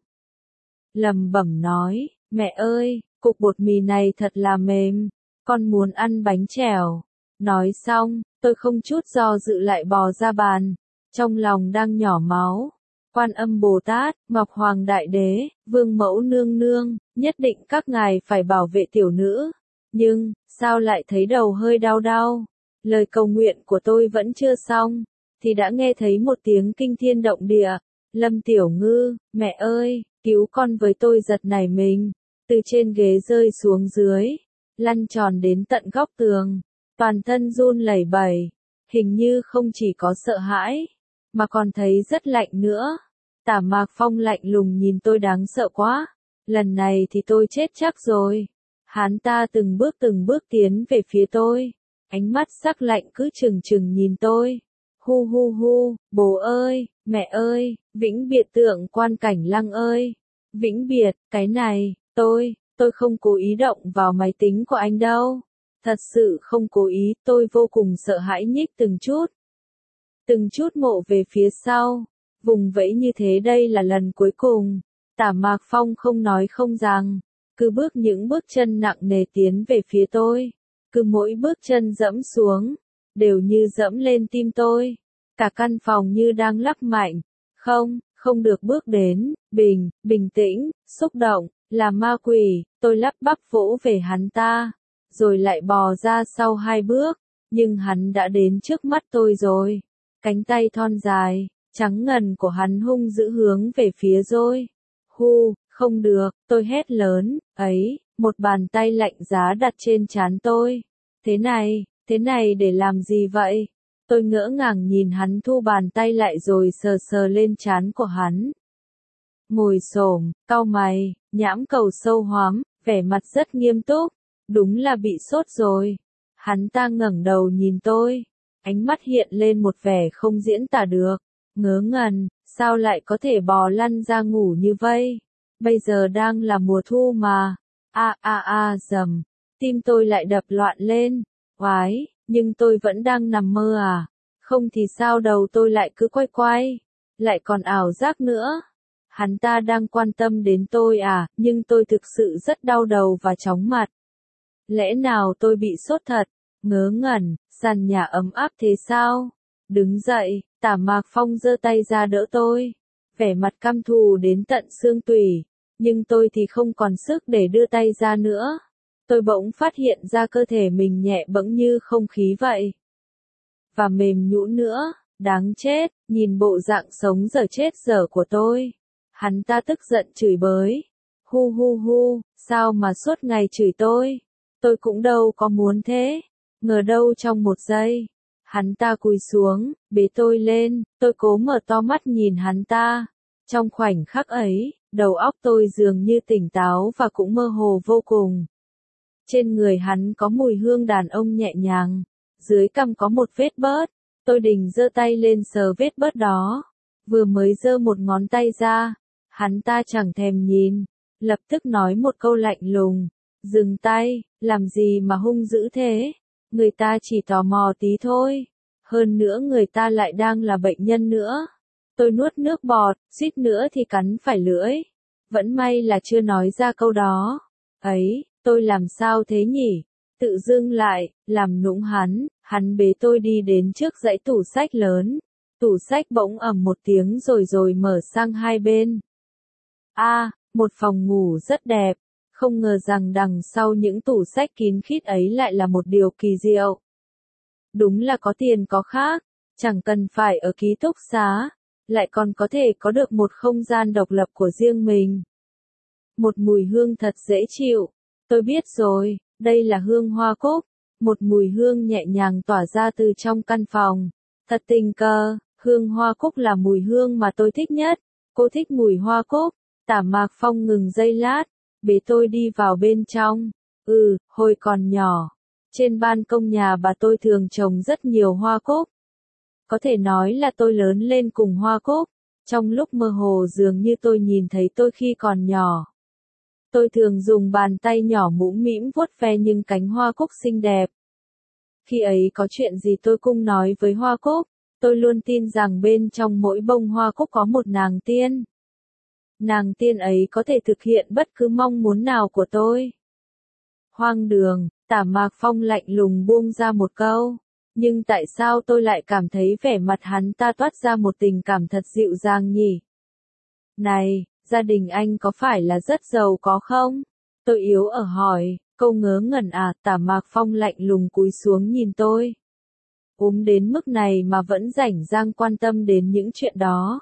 Lầm bẩm nói, mẹ ơi, cục bột mì này thật là mềm, con muốn ăn bánh chèo. Nói xong, tôi không chút do dự lại bò ra bàn, trong lòng đang nhỏ máu. Quan Âm Bồ Tát, Ngọc Hoàng Đại Đế, Vương Mẫu Nương Nương, nhất định các ngài phải bảo vệ tiểu nữ. Nhưng, sao lại thấy đầu hơi đau đau? Lời cầu nguyện của tôi vẫn chưa xong, thì đã nghe thấy một tiếng kinh thiên động địa. Lâm Tiểu Ngư, mẹ ơi, cứu con với. Tôi giật nảy mình, từ trên ghế rơi xuống dưới, lăn tròn đến tận góc tường, toàn thân run lẩy bẩy, hình như không chỉ có sợ hãi, mà còn thấy rất lạnh nữa. Tả Mạc Phong lạnh lùng nhìn tôi đáng sợ quá. Lần này thì tôi chết chắc rồi. Hắn ta từng bước từng bước tiến về phía tôi. Ánh mắt sắc lạnh cứ chừng chừng nhìn tôi. Hu hu hu, bố ơi, mẹ ơi, vĩnh biệt tượng Quan Cảnh Lăng ơi. Vĩnh biệt, cái này, tôi, tôi không cố ý động vào máy tính của anh đâu. Thật sự không cố ý, tôi vô cùng sợ hãi nhích từng chút. Từng chút mộ về phía sau. Vùng vẫy như thế đây là lần cuối cùng. Tả Mạc Phong không nói không rằng. Cứ bước những bước chân nặng nề tiến về phía tôi. Cứ mỗi bước chân dẫm xuống. Đều như dẫm lên tim tôi. Cả căn phòng như đang lắc mạnh. Không, không được bước đến. Bình, bình tĩnh, xúc động, là ma quỷ. Tôi lắp bắp vỗ về hắn ta. Rồi lại bò ra sau hai bước. Nhưng hắn đã đến trước mắt tôi rồi. Cánh tay thon dài, trắng ngần của hắn hung dữ hướng về phía tôi. Hu, không được, tôi hét lớn, ấy, một bàn tay lạnh giá đặt trên trán tôi. Thế này, thế này để làm gì vậy? Tôi ngỡ ngàng nhìn hắn thu bàn tay lại rồi sờ sờ lên trán của hắn. Ngồi xổm, cau mày, nhãm cầu sâu hoắm, vẻ mặt rất nghiêm túc. Đúng là bị sốt rồi. Hắn ta ngẩng đầu nhìn tôi. Ánh mắt hiện lên một vẻ không diễn tả được. Ngớ ngẩn, sao lại có thể bò lăn ra ngủ như vậy? Bây giờ đang là mùa thu mà. A a a dầm. Tim tôi lại đập loạn lên. Oái, nhưng tôi vẫn đang nằm mơ à? Không thì sao đầu tôi lại cứ quay quay? Lại còn ảo giác nữa. Hắn ta đang quan tâm đến tôi à, nhưng tôi thực sự rất đau đầu và chóng mặt. Lẽ nào tôi bị sốt thật? Ngớ ngẩn, sàn nhà ấm áp thế sao? Đứng dậy, Tả Mạc Phong giơ tay ra đỡ tôi. Vẻ mặt căm thù đến tận xương tủy. Nhưng tôi thì không còn sức để đưa tay ra nữa. Tôi bỗng phát hiện ra cơ thể mình nhẹ bẫng như không khí vậy. Và mềm nhũn nữa, đáng chết, nhìn bộ dạng sống dở chết dở của tôi. Hắn ta tức giận chửi bới. Hu hu hu, sao mà suốt ngày chửi tôi? Tôi cũng đâu có muốn thế. Ngờ đâu trong một giây. Hắn ta cúi xuống, bế tôi lên, tôi cố mở to mắt nhìn hắn ta. Trong khoảnh khắc ấy, đầu óc tôi dường như tỉnh táo và cũng mơ hồ vô cùng. Trên người hắn có mùi hương đàn ông nhẹ nhàng. Dưới cằm có một vết bớt. Tôi định giơ tay lên sờ vết bớt đó. Vừa mới giơ một ngón tay ra. Hắn ta chẳng thèm nhìn. Lập tức nói một câu lạnh lùng. Dừng tay, làm gì mà hung dữ thế? Người ta chỉ tò mò tí thôi. Hơn nữa người ta lại đang là bệnh nhân nữa. Tôi nuốt nước bọt, suýt nữa thì cắn phải lưỡi. Vẫn may là chưa nói ra câu đó. Ấy, tôi làm sao thế nhỉ? Tự dưng lại, làm nũng hắn, hắn bế tôi đi đến trước dãy tủ sách lớn. Tủ sách bỗng ầm một tiếng rồi rồi mở sang hai bên. A, à, một phòng ngủ rất đẹp. Không ngờ rằng đằng sau những tủ sách kín khít ấy lại là một điều kỳ diệu. Đúng là có tiền có khác, chẳng cần phải ở ký túc xá, lại còn có thể có được một không gian độc lập của riêng mình. Một mùi hương thật dễ chịu. Tôi biết rồi, đây là hương hoa cúc. Một mùi hương nhẹ nhàng tỏa ra từ trong căn phòng. Thật tình cờ, hương hoa cúc là mùi hương mà tôi thích nhất. Cô thích mùi hoa cúc. Tả Mạc Phong ngừng giây lát. Bế tôi đi vào bên trong. Ừ, hồi còn nhỏ. Trên ban công nhà bà tôi thường trồng rất nhiều hoa cúc. Có thể nói là tôi lớn lên cùng hoa cúc. Trong lúc mơ hồ dường như tôi nhìn thấy tôi khi còn nhỏ. Tôi thường dùng bàn tay nhỏ mũm mĩm vuốt ve những cánh hoa cúc xinh đẹp. Khi ấy có chuyện gì tôi cũng nói với hoa cúc. Tôi luôn tin rằng bên trong mỗi bông hoa cúc có một nàng tiên. Nàng tiên ấy có thể thực hiện bất cứ mong muốn nào của tôi. Hoang đường, Tả Mạc Phong lạnh lùng buông ra một câu. Nhưng tại sao tôi lại cảm thấy vẻ mặt hắn ta toát ra một tình cảm thật dịu dàng nhỉ? Này, gia đình anh có phải là rất giàu có không? Tôi yếu ở hỏi, câu ngớ ngẩn à? Tả Mạc Phong lạnh lùng cúi xuống nhìn tôi. Ốm đến mức này mà vẫn rảnh rang quan tâm đến những chuyện đó.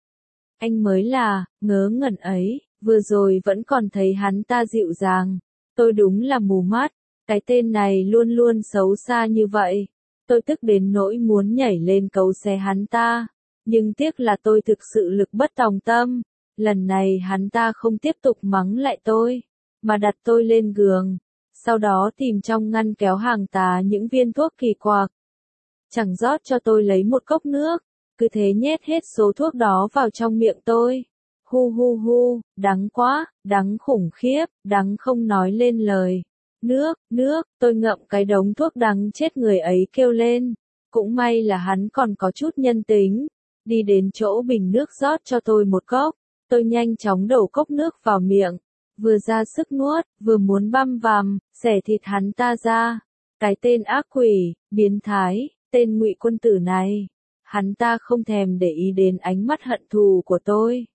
Anh mới là, ngớ ngẩn ấy, vừa rồi vẫn còn thấy hắn ta dịu dàng. Tôi đúng là mù mắt, cái tên này luôn luôn xấu xa như vậy. Tôi tức đến nỗi muốn nhảy lên cấu xé hắn ta. Nhưng tiếc là tôi thực sự lực bất tòng tâm. Lần này hắn ta không tiếp tục mắng lại tôi, mà đặt tôi lên giường. Sau đó tìm trong ngăn kéo hàng tá những viên thuốc kỳ quặc. Chẳng rót cho tôi lấy một cốc nước, cứ thế nhét hết số thuốc đó vào trong miệng tôi. Hu hu hu, đắng quá, đắng khủng khiếp, đắng không nói lên lời. Nước, nước, tôi ngậm cái đống thuốc đắng chết người ấy kêu lên. Cũng may là hắn còn có chút nhân tính. Đi đến chỗ bình nước rót cho tôi một cốc. Tôi nhanh chóng đổ cốc nước vào miệng. Vừa ra sức nuốt, vừa muốn băm vằm, xẻ thịt hắn ta ra. Cái tên ác quỷ, biến thái, tên ngụy quân tử này. Hắn ta không thèm để ý đến ánh mắt hận thù của tôi.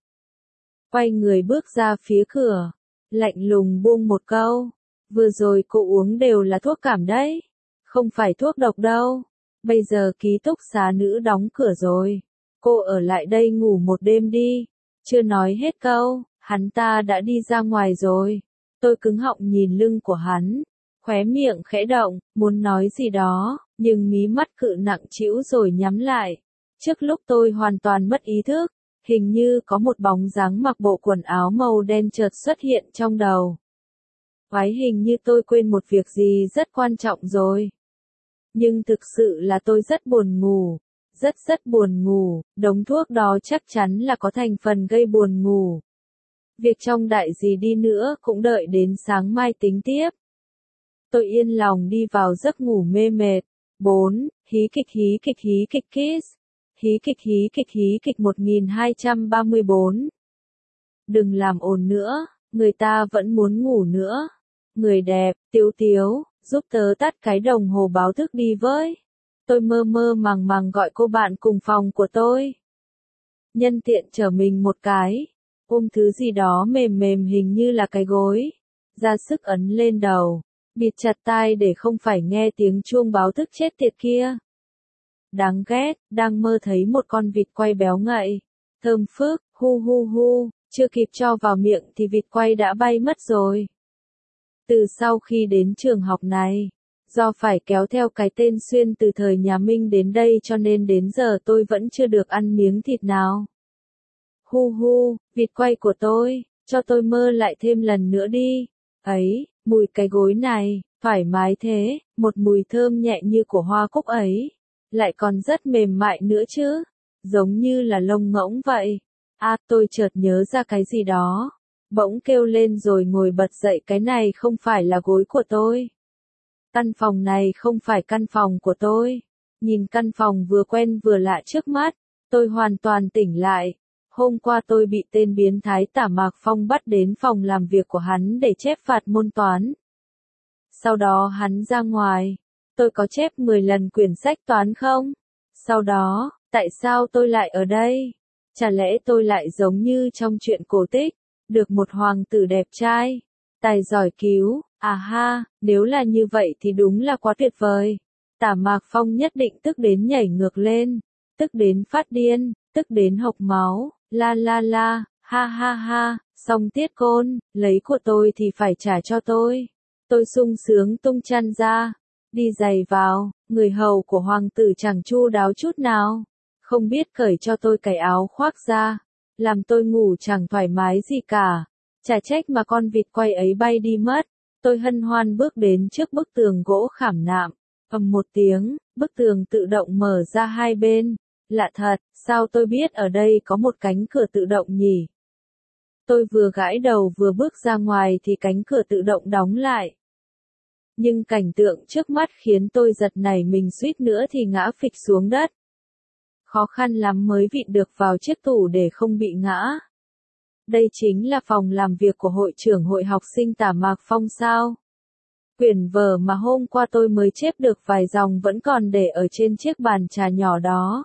Quay người bước ra phía cửa. Lạnh lùng buông một câu. Vừa rồi cô uống đều là thuốc cảm đấy. Không phải thuốc độc đâu. Bây giờ ký túc xá nữ đóng cửa rồi. Cô ở lại đây ngủ một đêm đi. Chưa nói hết câu, hắn ta đã đi ra ngoài rồi. Tôi cứng họng nhìn lưng của hắn. Khóe miệng khẽ động, muốn nói gì đó, nhưng mí mắt cự nặng trĩu rồi nhắm lại. Trước lúc tôi hoàn toàn mất ý thức, hình như có một bóng dáng mặc bộ quần áo màu đen chợt xuất hiện trong đầu. Quái, hình như tôi quên một việc gì rất quan trọng rồi. Nhưng thực sự là tôi rất buồn ngủ, rất rất buồn ngủ, đống thuốc đó chắc chắn là có thành phần gây buồn ngủ. Việc trong đại gì đi nữa cũng đợi đến sáng mai tính tiếp. Tôi yên lòng đi vào giấc ngủ mê mệt. bốn. Hí kịch hí kịch hí kịch kiss. Hí kịch hí kịch hí kịch một nghìn hai trăm ba mươi bốn. Đừng làm ồn nữa, người ta vẫn muốn ngủ nữa. Người đẹp, Tiếu Tiếu, giúp tớ tắt cái đồng hồ báo thức đi với. Tôi mơ mơ màng màng gọi cô bạn cùng phòng của tôi. Nhân tiện trở mình một cái, ôm thứ gì đó mềm mềm hình như là cái gối. Ra sức ấn lên đầu, bịt chặt tai để không phải nghe tiếng chuông báo thức chết tiệt kia. Đáng ghét, đang mơ thấy một con vịt quay béo ngậy. Thơm phức, hu hu hu, chưa kịp cho vào miệng thì vịt quay đã bay mất rồi. Từ sau khi đến trường học này, do phải kéo theo cái tên Xuyên từ thời nhà Minh đến đây cho nên đến giờ tôi vẫn chưa được ăn miếng thịt nào. Hu hu, vịt quay của tôi, cho tôi mơ lại thêm lần nữa đi. Ấy, mùi cái gối này, thoải mái thế, một mùi thơm nhẹ như của hoa cúc ấy. Lại còn rất mềm mại nữa chứ, giống như là lông ngỗng vậy. À, tôi chợt nhớ ra cái gì đó. Bỗng kêu lên rồi ngồi bật dậy, cái này không phải là gối của tôi. Căn phòng này không phải căn phòng của tôi. Nhìn căn phòng vừa quen vừa lạ trước mắt, tôi hoàn toàn tỉnh lại. Hôm qua tôi bị tên biến thái Tả Mạc Phong bắt đến phòng làm việc của hắn để chép phạt môn toán. Sau đó hắn ra ngoài. Tôi có chép mười lần quyển sách toán không? Sau đó, tại sao tôi lại ở đây? Chả lẽ tôi lại giống như trong truyện cổ tích, được một hoàng tử đẹp trai, tài giỏi cứu, à ha, nếu là như vậy thì đúng là quá tuyệt vời. Tả Mạc Phong nhất định tức đến nhảy ngược lên, tức đến phát điên, tức đến hộc máu, la la la, ha ha ha, xong tiết côn, lấy của tôi thì phải trả cho tôi. Tôi sung sướng tung chăn ra, đi giày vào, người hầu của hoàng tử chẳng chu đáo chút nào, không biết cởi cho tôi cái áo khoác ra, làm tôi ngủ chẳng thoải mái gì cả. Chả trách mà con vịt quay ấy bay đi mất. Tôi hân hoan bước đến trước bức tường gỗ khảm nạm, ầm một tiếng, bức tường tự động mở ra hai bên. Lạ thật, sao tôi biết ở đây có một cánh cửa tự động nhỉ? Tôi vừa gãi đầu vừa bước ra ngoài thì cánh cửa tự động đóng lại. Nhưng cảnh tượng trước mắt khiến tôi giật nảy mình, suýt nữa thì ngã phịch xuống đất. Khó khăn lắm mới vịn được vào chiếc tủ để không bị ngã. Đây chính là phòng làm việc của hội trưởng hội học sinh Tả Mạc Phong sao? Quyển vở mà hôm qua tôi mới chép được vài dòng vẫn còn để ở trên chiếc bàn trà nhỏ đó.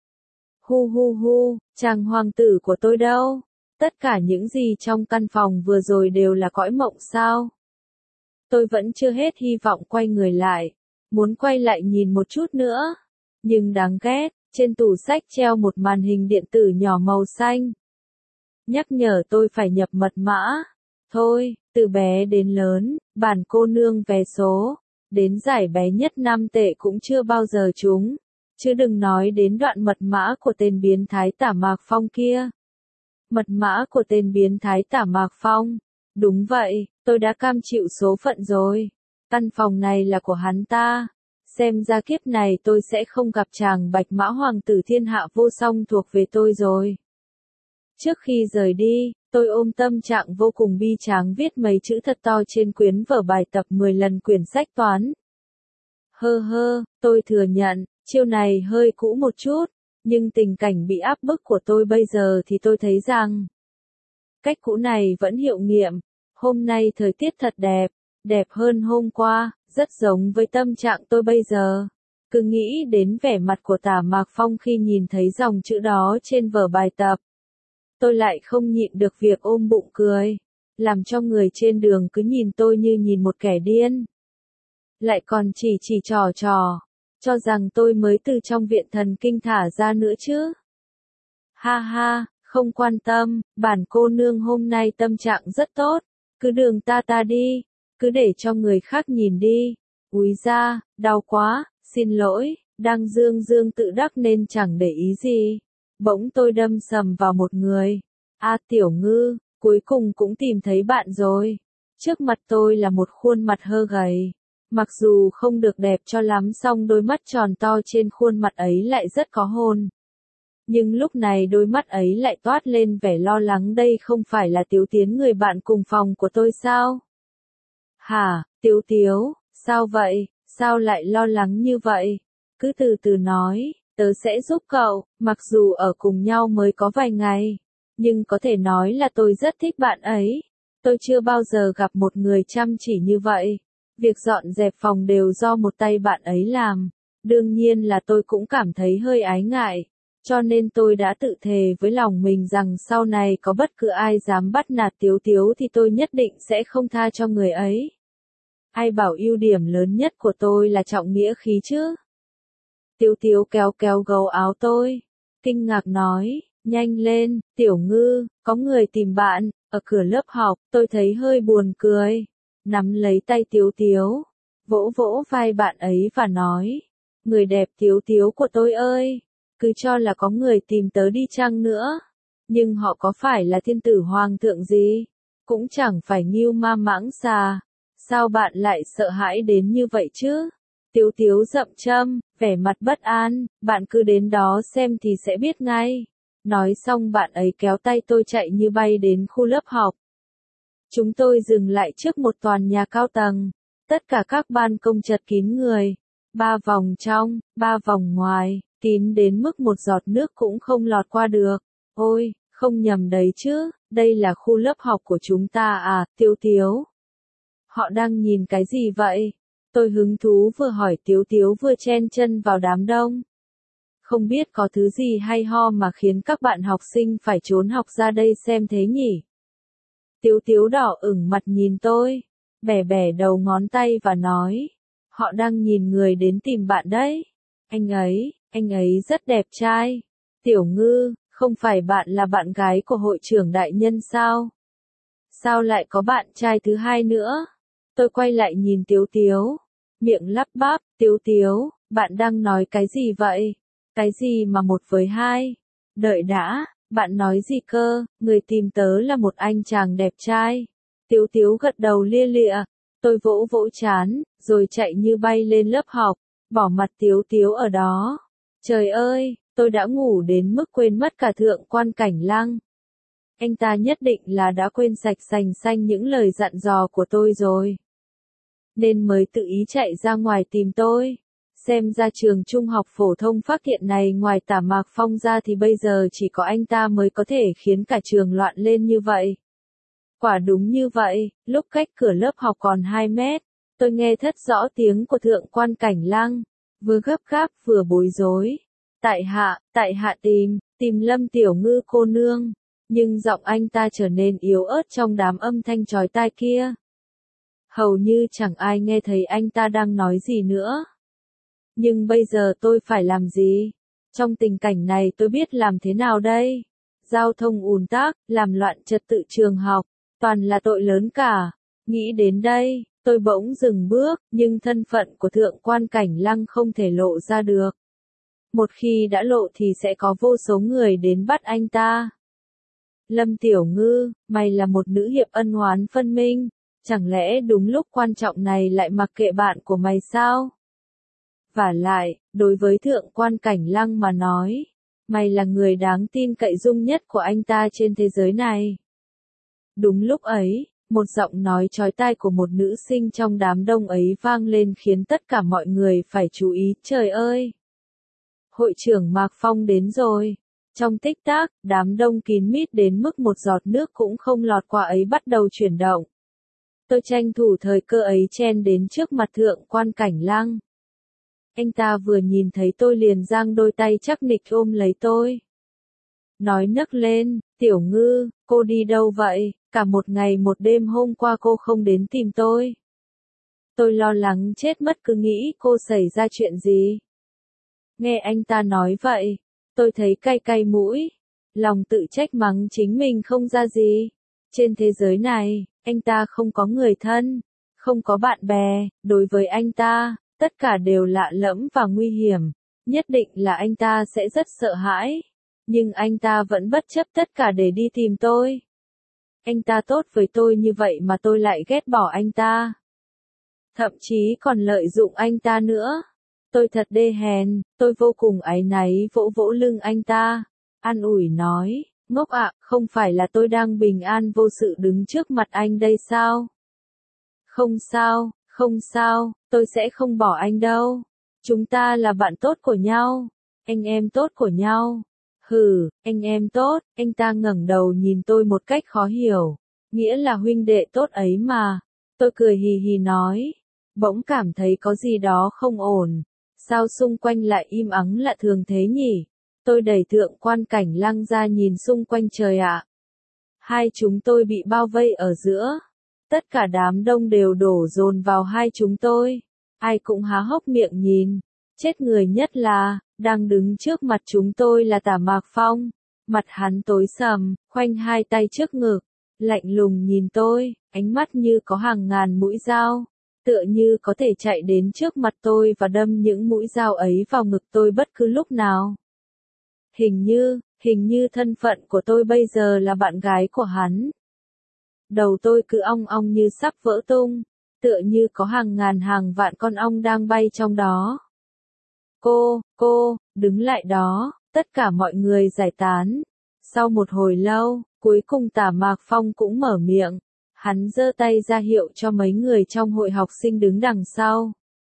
Hu hu hu, chàng hoàng tử của tôi đâu? Tất cả những gì trong căn phòng vừa rồi đều là cõi mộng sao? Tôi vẫn chưa hết hy vọng quay người lại, muốn quay lại nhìn một chút nữa. Nhưng đáng ghét, trên tủ sách treo một màn hình điện tử nhỏ màu xanh. Nhắc nhở tôi phải nhập mật mã. Thôi, từ bé đến lớn, bản cô nương vé số, đến giải bé nhất năm tệ cũng chưa bao giờ trúng. Chứ đừng nói đến đoạn mật mã của tên biến thái Tả Mạc Phong kia. Mật mã của tên biến thái Tả Mạc Phong. Đúng vậy, tôi đã cam chịu số phận rồi. Căn phòng này là của hắn ta. Xem ra kiếp này tôi sẽ không gặp chàng bạch mã hoàng tử thiên hạ vô song thuộc về tôi rồi. Trước khi rời đi, tôi ôm tâm trạng vô cùng bi tráng viết mấy chữ thật to trên quyển vở bài tập mười lần quyển sách toán. Hơ hơ, tôi thừa nhận, chiêu này hơi cũ một chút, nhưng tình cảnh bị áp bức của tôi bây giờ thì tôi thấy rằng cách cũ này vẫn hiệu nghiệm. Hôm nay thời tiết thật đẹp, đẹp hơn hôm qua, rất giống với tâm trạng tôi bây giờ. Cứ nghĩ đến vẻ mặt của Tả Mạc Phong khi nhìn thấy dòng chữ đó trên vở bài tập. Tôi lại không nhịn được việc ôm bụng cười, làm cho người trên đường cứ nhìn tôi như nhìn một kẻ điên. Lại còn chỉ chỉ trò trò, cho rằng tôi mới từ trong viện thần kinh thả ra nữa chứ. Ha ha, không quan tâm, bản cô nương hôm nay tâm trạng rất tốt, cứ đường ta ta đi, cứ để cho người khác nhìn đi. Úi da, đau quá, xin lỗi, đang dương dương tự đắc nên chẳng để ý gì. Bỗng tôi đâm sầm vào một người. A Tiểu Ngư, cuối cùng cũng tìm thấy bạn rồi. Trước mặt tôi là một khuôn mặt hơ gầy. Mặc dù không được đẹp cho lắm song đôi mắt tròn to trên khuôn mặt ấy lại rất có hồn. Nhưng lúc này đôi mắt ấy lại toát lên vẻ lo lắng, đây không phải là Tiếu Tiến người bạn cùng phòng của tôi sao? Hả, Tiếu Tiếu, sao vậy, sao lại lo lắng như vậy? Cứ từ từ nói, tớ sẽ giúp cậu, mặc dù ở cùng nhau mới có vài ngày. Nhưng có thể nói là tôi rất thích bạn ấy. Tôi chưa bao giờ gặp một người chăm chỉ như vậy. Việc dọn dẹp phòng đều do một tay bạn ấy làm. Đương nhiên là tôi cũng cảm thấy hơi ái ngại. Cho nên tôi đã tự thề với lòng mình rằng sau này có bất cứ ai dám bắt nạt Tiếu Tiếu thì tôi nhất định sẽ không tha cho người ấy. Ai bảo ưu điểm lớn nhất của tôi là trọng nghĩa khí chứ? Tiếu Tiếu kéo kéo gấu áo tôi. Kinh ngạc nói, nhanh lên, Tiểu Ngư, có người tìm bạn, ở cửa lớp học, tôi thấy hơi buồn cười. Nắm lấy tay Tiếu Tiếu, vỗ vỗ vai bạn ấy và nói, người đẹp Tiếu Tiếu của tôi ơi, cứ cho là có người tìm tớ đi chăng nữa. Nhưng họ có phải là thiên tử hoàng thượng gì? Cũng chẳng phải Ngưu Ma Mãng Xà. Sao bạn lại sợ hãi đến như vậy chứ? Tiếu Tiếu dậm châm, vẻ mặt bất an, bạn cứ đến đó xem thì sẽ biết ngay. Nói xong bạn ấy kéo tay tôi chạy như bay đến khu lớp học. Chúng tôi dừng lại trước một tòa nhà cao tầng. Tất cả các ban công chật kín người. Ba vòng trong, ba vòng ngoài, kín đến mức một giọt nước cũng không lọt qua được. Ôi, không nhầm đấy chứ, đây là khu lớp học của chúng ta à, Tiếu Tiếu. Họ đang nhìn cái gì vậy? Tôi hứng thú vừa hỏi Tiếu Tiếu vừa chen chân vào đám đông. Không biết có thứ gì hay ho mà khiến các bạn học sinh phải trốn học ra đây xem thế nhỉ? Tiếu Tiếu đỏ ửng mặt nhìn tôi, bẻ bẻ đầu ngón tay và nói, họ đang nhìn người đến tìm bạn đấy. Anh ấy, anh ấy rất đẹp trai. Tiểu Ngư, không phải bạn là bạn gái của hội trưởng đại nhân sao? Sao lại có bạn trai thứ hai nữa? Tôi quay lại nhìn Tiếu Tiếu, miệng lắp bắp, Tiếu Tiếu, bạn đang nói cái gì vậy? Cái gì mà một với hai? Đợi đã, bạn nói gì cơ? Người tìm tớ là một anh chàng đẹp trai. Tiếu Tiếu gật đầu lia lịa. Tôi vỗ vỗ chán, rồi chạy như bay lên lớp học, bỏ mặt Tiếu Tiếu ở đó. Trời ơi, tôi đã ngủ đến mức quên mất cả Thượng quan Cảnh Lăng. Anh ta nhất định là đã quên sạch sành xanh những lời dặn dò của tôi rồi. Nên mới tự ý chạy ra ngoài tìm tôi. Xem ra trường trung học phổ thông Phác Thiện này ngoài Tả Mạc Phong ra thì bây giờ chỉ có anh ta mới có thể khiến cả trường loạn lên như vậy. Quả đúng như vậy, lúc cách cửa lớp học còn hai mét, tôi nghe thất rõ tiếng của Thượng quan Cảnh Lăng, vừa gấp gáp vừa bối rối. Tại hạ, tại hạ tìm, tìm Lâm Tiểu Ngư cô nương, nhưng giọng anh ta trở nên yếu ớt trong đám âm thanh chói tai kia. Hầu như chẳng ai nghe thấy anh ta đang nói gì nữa. Nhưng bây giờ tôi phải làm gì? Trong tình cảnh này tôi biết làm thế nào đây? Giao thông ùn tắc, làm loạn trật tự trường học, toàn là tội lớn cả. Nghĩ đến đây, tôi bỗng dừng bước, nhưng thân phận của Thượng quan Cảnh Lăng không thể lộ ra được. Một khi đã lộ thì sẽ có vô số người đến bắt anh ta. Lâm Tiểu Ngư, mày là một nữ hiệp ân oán phân minh, chẳng lẽ đúng lúc quan trọng này lại mặc kệ bạn của mày sao? Vả lại, đối với thượng quan Cảnh Lăng mà nói, mày là người đáng tin cậy dung nhất của anh ta trên thế giới này. Đúng lúc ấy, một giọng nói chói tai của một nữ sinh trong đám đông ấy vang lên khiến tất cả mọi người phải chú ý, trời ơi! Hội trưởng Mạc Phong đến rồi. Trong tích tắc, đám đông kín mít đến mức một giọt nước cũng không lọt qua ấy bắt đầu chuyển động. Tôi tranh thủ thời cơ ấy chen đến trước mặt thượng quan Cảnh Lăng. Anh ta vừa nhìn thấy tôi liền giang đôi tay chắc nịch ôm lấy tôi. Nói nấc lên, Tiểu Ngư, cô đi đâu vậy? Cả một ngày một đêm hôm qua cô không đến tìm tôi. Tôi lo lắng chết mất cứ nghĩ cô xảy ra chuyện gì. Nghe anh ta nói vậy, tôi thấy cay cay mũi, lòng tự trách mắng chính mình không ra gì. Trên thế giới này, anh ta không có người thân, không có bạn bè, đối với anh ta, tất cả đều lạ lẫm và nguy hiểm, nhất định là anh ta sẽ rất sợ hãi. Nhưng anh ta vẫn bất chấp tất cả để đi tìm tôi. Anh ta tốt với tôi như vậy mà tôi lại ghét bỏ anh ta. Thậm chí còn lợi dụng anh ta nữa. Tôi thật đê hèn, tôi vô cùng áy náy vỗ vỗ lưng anh ta. An ủi nói, ngốc ạ, không phải là tôi đang bình an vô sự đứng trước mặt anh đây sao? Không sao, không sao, tôi sẽ không bỏ anh đâu. Chúng ta là bạn tốt của nhau, anh em tốt của nhau. Hừ, anh em tốt, anh ta ngẩng đầu nhìn tôi một cách khó hiểu. Nghĩa là huynh đệ tốt ấy mà. Tôi cười hì hì nói. Bỗng cảm thấy có gì đó không ổn. Sao xung quanh lại im ắng lạ thường thế nhỉ? Tôi đẩy thượng quan Cảnh Lăng ra nhìn xung quanh trời ạ. Hai chúng tôi bị bao vây ở giữa. Tất cả đám đông đều đổ dồn vào hai chúng tôi. Ai cũng há hốc miệng nhìn. Chết người nhất là, đang đứng trước mặt chúng tôi là Tả Mạc Phong. Mặt hắn tối sầm, khoanh hai tay trước ngực. Lạnh lùng nhìn tôi, ánh mắt như có hàng ngàn mũi dao. Tựa như có thể chạy đến trước mặt tôi và đâm những mũi dao ấy vào ngực tôi bất cứ lúc nào. Hình như, hình như thân phận của tôi bây giờ là bạn gái của hắn. Đầu tôi cứ ong ong như sắp vỡ tung, tựa như có hàng ngàn hàng vạn con ong đang bay trong đó. Cô, cô, đứng lại đó, tất cả mọi người giải tán. Sau một hồi lâu, cuối cùng Tả Mạc Phong cũng mở miệng. Hắn giơ tay ra hiệu cho mấy người trong hội học sinh đứng đằng sau.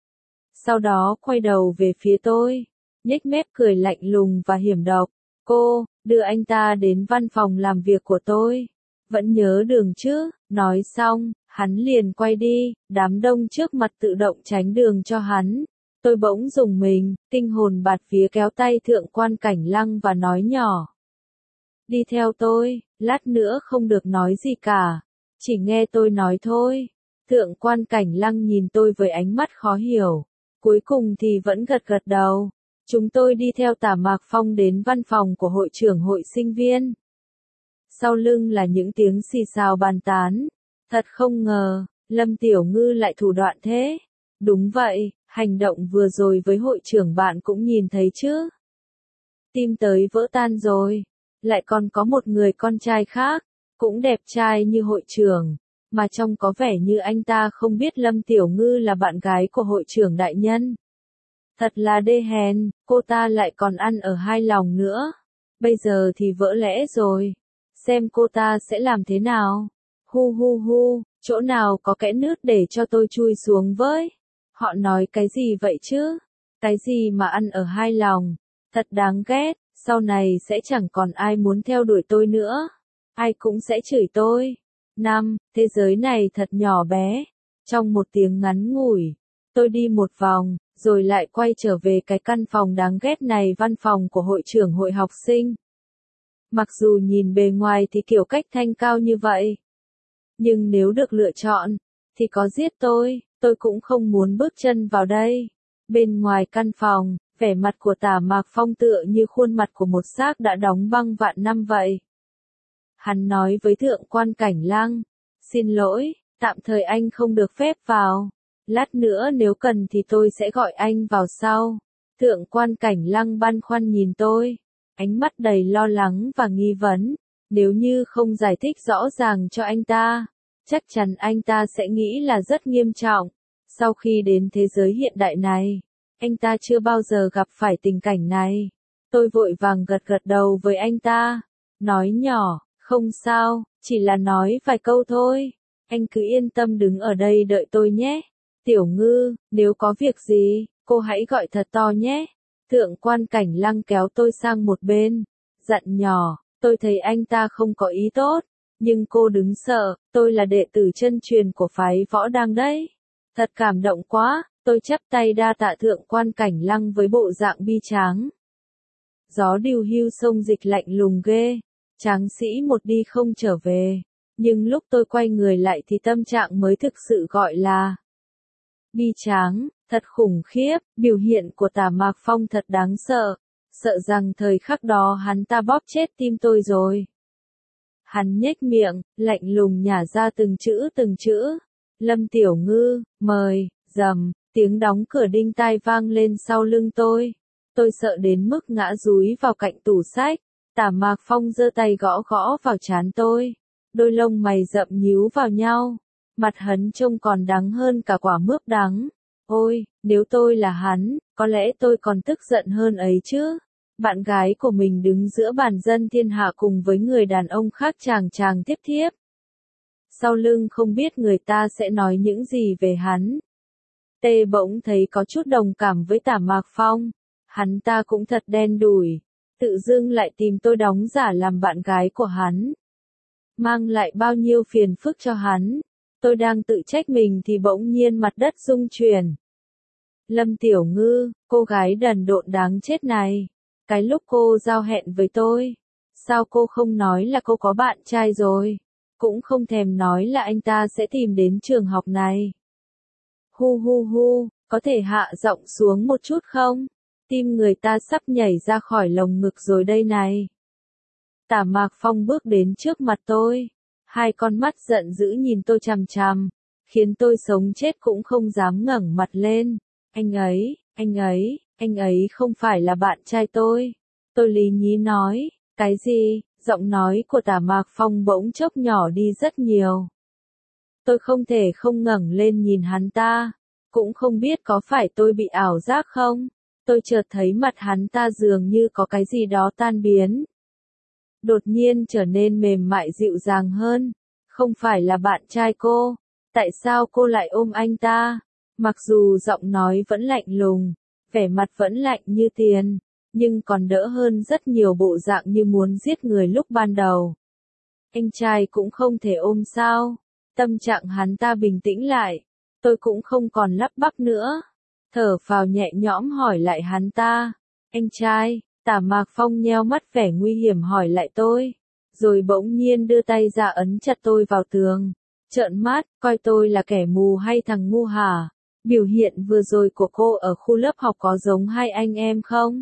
Sau đó quay đầu về phía tôi, nhếch mép cười lạnh lùng và hiểm độc. Cô, đưa anh ta đến văn phòng làm việc của tôi. Vẫn nhớ đường chứ? Nói xong, hắn liền quay đi, đám đông trước mặt tự động tránh đường cho hắn. Tôi bỗng rùng mình, kinh hồn bạt vía kéo tay thượng quan Cảnh Lăng và nói nhỏ. Đi theo tôi, lát nữa không được nói gì cả. Chỉ nghe tôi nói thôi. Thượng quan Cảnh Lăng nhìn tôi với ánh mắt khó hiểu. Cuối cùng thì vẫn gật gật đầu. Chúng tôi đi theo Tả Mạc Phong đến văn phòng của hội trưởng hội sinh viên. Sau lưng là những tiếng xì xào bàn tán. Thật không ngờ, Lâm Tiểu Ngư lại thủ đoạn thế. Đúng vậy, hành động vừa rồi với hội trưởng bạn cũng nhìn thấy chứ. Tim tới vỡ tan rồi. Lại còn có một người con trai khác. Cũng đẹp trai như hội trưởng, mà trông có vẻ như anh ta không biết Lâm Tiểu Ngư là bạn gái của hội trưởng đại nhân. Thật là đê hèn, cô ta lại còn ăn ở hai lòng nữa. Bây giờ thì vỡ lẽ rồi. Xem cô ta sẽ làm thế nào. Hu hu hu, chỗ nào có kẽ nứt để cho tôi chui xuống với. Họ nói cái gì vậy chứ? Cái gì mà ăn ở hai lòng? Thật đáng ghét, sau này sẽ chẳng còn ai muốn theo đuổi tôi nữa. Ai cũng sẽ chửi tôi. Năm, thế giới này thật nhỏ bé. Trong một tiếng ngắn ngủi, tôi đi một vòng, rồi lại quay trở về cái căn phòng đáng ghét này, văn phòng của hội trưởng hội học sinh. Mặc dù nhìn bề ngoài thì kiểu cách thanh cao như vậy. Nhưng nếu được lựa chọn, thì có giết tôi, tôi cũng không muốn bước chân vào đây. Bên ngoài căn phòng, vẻ mặt của Tả Mạc Phong tựa như khuôn mặt của một xác đã đóng băng vạn năm vậy. Hắn nói với thượng quan Cảnh Lăng, xin lỗi, tạm thời anh không được phép vào. Lát nữa nếu cần thì tôi sẽ gọi anh vào sau. Thượng quan Cảnh Lăng băn khoăn nhìn tôi, ánh mắt đầy lo lắng và nghi vấn. Nếu như không giải thích rõ ràng cho anh ta, chắc chắn anh ta sẽ nghĩ là rất nghiêm trọng. Sau khi đến thế giới hiện đại này, anh ta chưa bao giờ gặp phải tình cảnh này. Tôi vội vàng gật gật đầu với anh ta, nói nhỏ, không sao, chỉ là nói vài câu thôi. Anh cứ yên tâm đứng ở đây đợi tôi nhé. Tiểu Ngư, nếu có việc gì, cô hãy gọi thật to nhé. Thượng quan Cảnh Lăng kéo tôi sang một bên, dặn nhỏ, tôi thấy anh ta không có ý tốt, nhưng cô đừng sợ, tôi là đệ tử chân truyền của phái Võ Đang đấy. Thật cảm động quá, tôi chắp tay đa tạ Thượng quan Cảnh Lăng với bộ dạng bi tráng. Gió điều hưu sông dịch lạnh lùng ghê, tráng sĩ một đi không trở về, nhưng lúc tôi quay người lại thì tâm trạng mới thực sự gọi là bi tráng, thật khủng khiếp, biểu hiện của Tả Mạc Phong thật đáng sợ, sợ rằng thời khắc đó hắn ta bóp chết tim tôi rồi. Hắn nhếch miệng, lạnh lùng nhả ra từng chữ từng chữ, Lâm Tiểu Ngư, mời, rầm, tiếng đóng cửa đinh tai vang lên sau lưng tôi. Tôi sợ đến mức ngã dúi vào cạnh tủ sách, Tả Mạc Phong giơ tay gõ gõ vào trán tôi, đôi lông mày rậm nhíu vào nhau, mặt hắn trông còn đắng hơn cả quả mướp đắng. Ôi, nếu tôi là hắn, có lẽ tôi còn tức giận hơn ấy chứ. Bạn gái của mình đứng giữa bàn dân thiên hạ cùng với người đàn ông khác chàng chàng tiếp thiếp. Sau lưng không biết người ta sẽ nói những gì về hắn. Tê bỗng thấy có chút đồng cảm với Tả Mạc Phong. Hắn ta cũng thật đen đủi, tự dưng lại tìm tôi đóng giả làm bạn gái của hắn. Mang lại bao nhiêu phiền phức cho hắn. Tôi đang tự trách mình thì bỗng nhiên mặt đất rung chuyển. Lâm Tiểu Ngư, cô gái đần độn đáng chết này. Cái lúc cô giao hẹn với tôi, sao cô không nói là cô có bạn trai rồi? Cũng không thèm nói là anh ta sẽ tìm đến trường học này. Hu hu hu, có thể hạ giọng xuống một chút không? Tim người ta sắp nhảy ra khỏi lồng ngực rồi đây này. Tả Mạc Phong bước đến trước mặt tôi, hai con mắt giận dữ nhìn tôi chằm chằm, khiến tôi sống chết cũng không dám ngẩng mặt lên. Anh ấy, anh ấy, anh ấy không phải là bạn trai tôi. Tôi lý nhí nói, cái gì? Giọng nói của Tả Mạc Phong bỗng chốc nhỏ đi rất nhiều. Tôi không thể không ngẩng lên nhìn hắn ta, cũng không biết có phải tôi bị ảo giác không. Tôi chợt thấy mặt hắn ta dường như có cái gì đó tan biến. Đột nhiên trở nên mềm mại dịu dàng hơn. Không phải là bạn trai cô, tại sao cô lại ôm anh ta? Mặc dù giọng nói vẫn lạnh lùng, vẻ mặt vẫn lạnh như tiền, nhưng còn đỡ hơn rất nhiều bộ dạng như muốn giết người lúc ban đầu. Anh trai cũng không thể ôm sao? Tâm trạng hắn ta bình tĩnh lại, tôi cũng không còn lắp bắp nữa. Thở phào nhẹ nhõm hỏi lại hắn ta, anh trai, Tả Mạc Phong nheo mắt vẻ nguy hiểm hỏi lại tôi, rồi bỗng nhiên đưa tay ra ấn chặt tôi vào tường, trợn mắt, coi tôi là kẻ mù hay thằng ngu hả? Biểu hiện vừa rồi của cô ở khu lớp học có giống hai anh em không?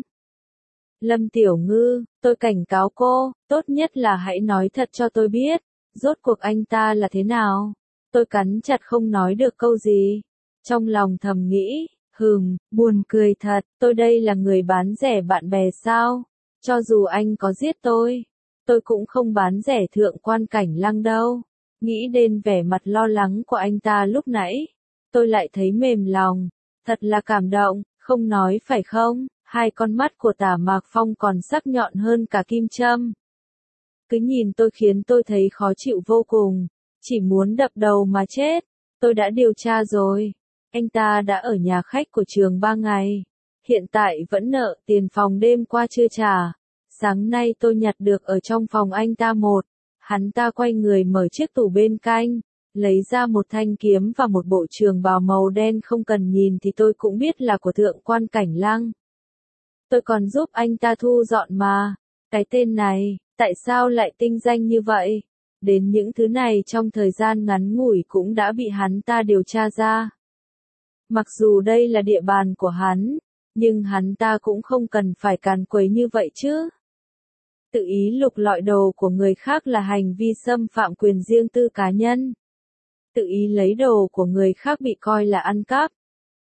Lâm Tiểu Ngư, tôi cảnh cáo cô, tốt nhất là hãy nói thật cho tôi biết, rốt cuộc anh ta là thế nào? Tôi cắn chặt không nói được câu gì, trong lòng thầm nghĩ. Hừm, buồn cười thật, tôi đây là người bán rẻ bạn bè sao? Cho dù anh có giết tôi, tôi cũng không bán rẻ Thượng quan Cảnh Lăng đâu. Nghĩ đến vẻ mặt lo lắng của anh ta lúc nãy, tôi lại thấy mềm lòng, thật là cảm động, không nói phải không? Hai con mắt của Tả Mạc Phong còn sắc nhọn hơn cả kim châm. Cứ nhìn tôi khiến tôi thấy khó chịu vô cùng, chỉ muốn đập đầu mà chết. Tôi đã điều tra rồi. Anh ta đã ở nhà khách của trường ba ngày, hiện tại vẫn nợ tiền phòng đêm qua chưa trả. Sáng nay tôi nhặt được ở trong phòng anh ta một. Hắn ta quay người mở chiếc tủ bên cạnh, lấy ra một thanh kiếm và một bộ trường bào màu đen không cần nhìn thì tôi cũng biết là của Thượng quan Cảnh Lăng. Tôi còn giúp anh ta thu dọn mà. Cái tên này, tại sao lại tinh danh như vậy? Đến những thứ này trong thời gian ngắn ngủi cũng đã bị hắn ta điều tra ra. Mặc dù đây là địa bàn của hắn, nhưng hắn ta cũng không cần phải càn quấy như vậy chứ. Tự ý lục lọi đồ của người khác là hành vi xâm phạm quyền riêng tư cá nhân. Tự ý lấy đồ của người khác bị coi là ăn cắp.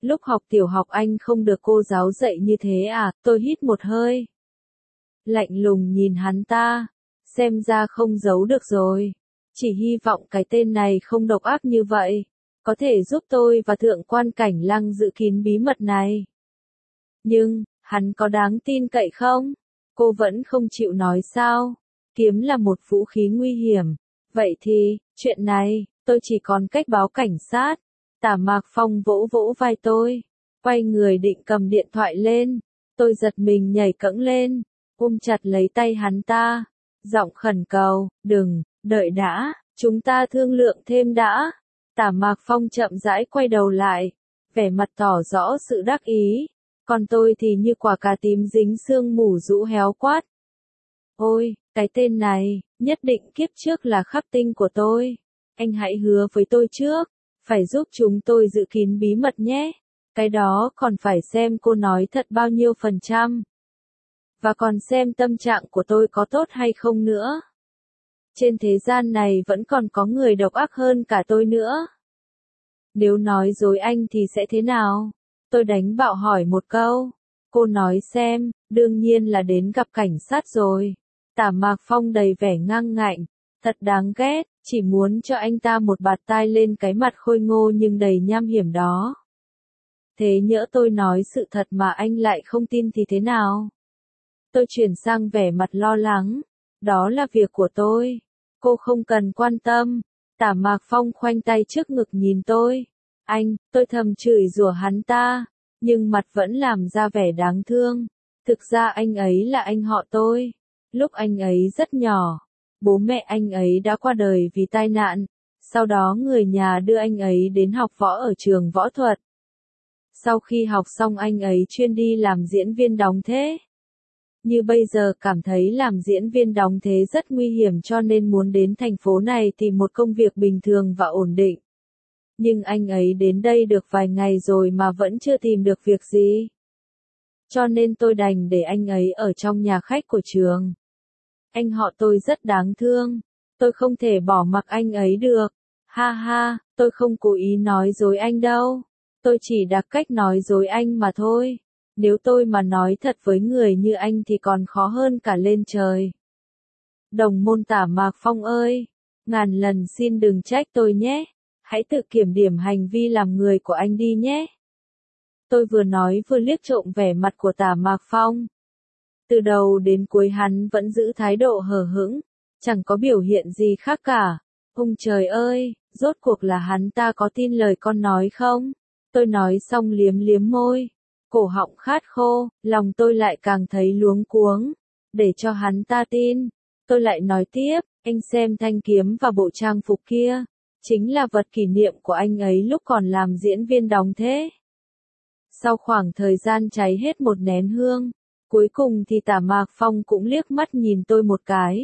Lúc học tiểu học anh không được cô giáo dạy như thế à, tôi hít một hơi. Lạnh lùng nhìn hắn ta, xem ra không giấu được rồi. Chỉ hy vọng cái tên này không độc ác như vậy, có thể giúp tôi và thượng quan cảnh lăng giữ kín bí mật này. Nhưng, hắn có đáng tin cậy không? Cô vẫn không chịu nói sao? Kiếm là một vũ khí nguy hiểm. Vậy thì, chuyện này, tôi chỉ còn cách báo cảnh sát. Tả Mạc Phong vỗ vỗ vai tôi, quay người định cầm điện thoại lên. Tôi giật mình nhảy cẫng lên, ôm chặt lấy tay hắn ta, giọng khẩn cầu, đừng, đợi đã, chúng ta thương lượng thêm đã. Tả Mạc Phong chậm rãi quay đầu lại, vẻ mặt tỏ rõ sự đắc ý, còn tôi thì như quả cà tím dính sương mù rũ héo quát. Ôi, cái tên này, nhất định kiếp trước là khắc tinh của tôi. Anh hãy hứa với tôi trước, phải giúp chúng tôi giữ kín bí mật nhé. Cái đó còn phải xem cô nói thật bao nhiêu phần trăm. Và còn xem tâm trạng của tôi có tốt hay không nữa. Trên thế gian này vẫn còn có người độc ác hơn cả tôi nữa. Nếu nói dối anh thì sẽ thế nào? Tôi đánh bạo hỏi một câu. Cô nói xem, đương nhiên là đến gặp cảnh sát rồi. Tả Mạc Phong đầy vẻ ngang ngạnh, thật đáng ghét, chỉ muốn cho anh ta một bạt tai lên cái mặt khôi ngô nhưng đầy nham hiểm đó. Thế nhỡ tôi nói sự thật mà anh lại không tin thì thế nào? Tôi chuyển sang vẻ mặt lo lắng. Đó là việc của tôi. Cô không cần quan tâm. Tả Mạc Phong khoanh tay trước ngực nhìn tôi. Anh, tôi thầm chửi rủa hắn ta, nhưng mặt vẫn làm ra vẻ đáng thương. Thực ra anh ấy là anh họ tôi. Lúc anh ấy rất nhỏ, bố mẹ anh ấy đã qua đời vì tai nạn. Sau đó người nhà đưa anh ấy đến học võ ở trường võ thuật. Sau khi học xong anh ấy chuyên đi làm diễn viên đóng thế. Như bây giờ cảm thấy làm diễn viên đóng thế rất nguy hiểm cho nên muốn đến thành phố này tìm một công việc bình thường và ổn định. Nhưng anh ấy đến đây được vài ngày rồi mà vẫn chưa tìm được việc gì. Cho nên tôi đành để anh ấy ở trong nhà khách của trường. Anh họ tôi rất đáng thương. Tôi không thể bỏ mặc anh ấy được. Ha ha, tôi không cố ý nói dối anh đâu. Tôi chỉ đặt cách nói dối anh mà thôi. Nếu tôi mà nói thật với người như anh thì còn khó hơn cả lên trời. Đồng môn Tả Mạc Phong ơi, ngàn lần xin đừng trách tôi nhé. Hãy tự kiểm điểm hành vi làm người của anh đi nhé. Tôi vừa nói vừa liếc trộm vẻ mặt của Tả Mạc Phong. Từ đầu đến cuối hắn vẫn giữ thái độ hờ hững, chẳng có biểu hiện gì khác cả. Ông trời ơi, rốt cuộc là hắn ta có tin lời con nói không? Tôi nói xong liếm liếm môi, cổ họng khát khô, lòng tôi lại càng thấy luống cuống. Để cho hắn ta tin, tôi lại nói tiếp, anh xem thanh kiếm và bộ trang phục kia, chính là vật kỷ niệm của anh ấy lúc còn làm diễn viên đóng thế. Sau khoảng thời gian cháy hết một nén hương, cuối cùng thì Tả Mạc Phong cũng liếc mắt nhìn tôi một cái.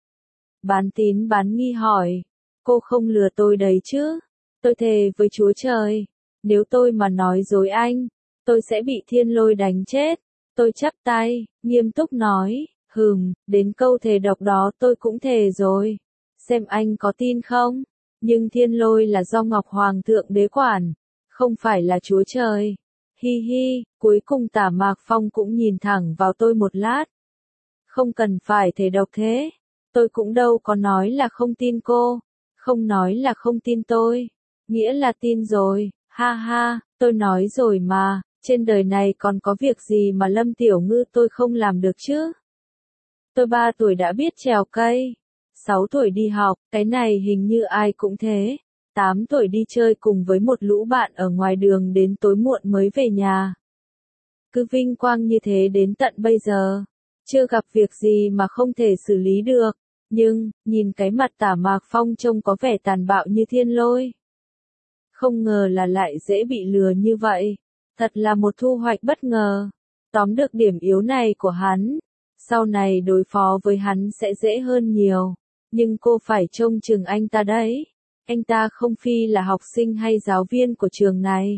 Bán tín bán nghi hỏi, cô không lừa tôi đấy chứ? Tôi thề với Chúa Trời, nếu tôi mà nói dối anh, tôi sẽ bị thiên lôi đánh chết. Tôi chắp tay, nghiêm túc nói, hừm, đến câu thề độc đó tôi cũng thề rồi. Xem anh có tin không? Nhưng thiên lôi là do Ngọc Hoàng thượng đế quản, không phải là Chúa Trời. Hi hi, cuối cùng Tả Mạc Phong cũng nhìn thẳng vào tôi một lát. Không cần phải thề độc thế. Tôi cũng đâu có nói là không tin cô, không nói là không tin tôi. Nghĩa là tin rồi, ha ha, tôi nói rồi mà, trên đời này còn có việc gì mà Lâm Tiểu Ngư tôi không làm được chứ? Tôi ba tuổi đã biết trèo cây, sáu tuổi đi học, cái này hình như ai cũng thế. tám tuổi đi chơi cùng với một lũ bạn ở ngoài đường đến tối muộn mới về nhà. Cứ vinh quang như thế đến tận bây giờ, chưa gặp việc gì mà không thể xử lý được. Nhưng, nhìn cái mặt Tả Mạc Phong trông có vẻ tàn bạo như thiên lôi. Không ngờ là lại dễ bị lừa như vậy. Thật là một thu hoạch bất ngờ. Tóm được điểm yếu này của hắn, sau này đối phó với hắn sẽ dễ hơn nhiều. Nhưng cô phải trông chừng anh ta đấy. Anh ta không phi là học sinh hay giáo viên của trường này.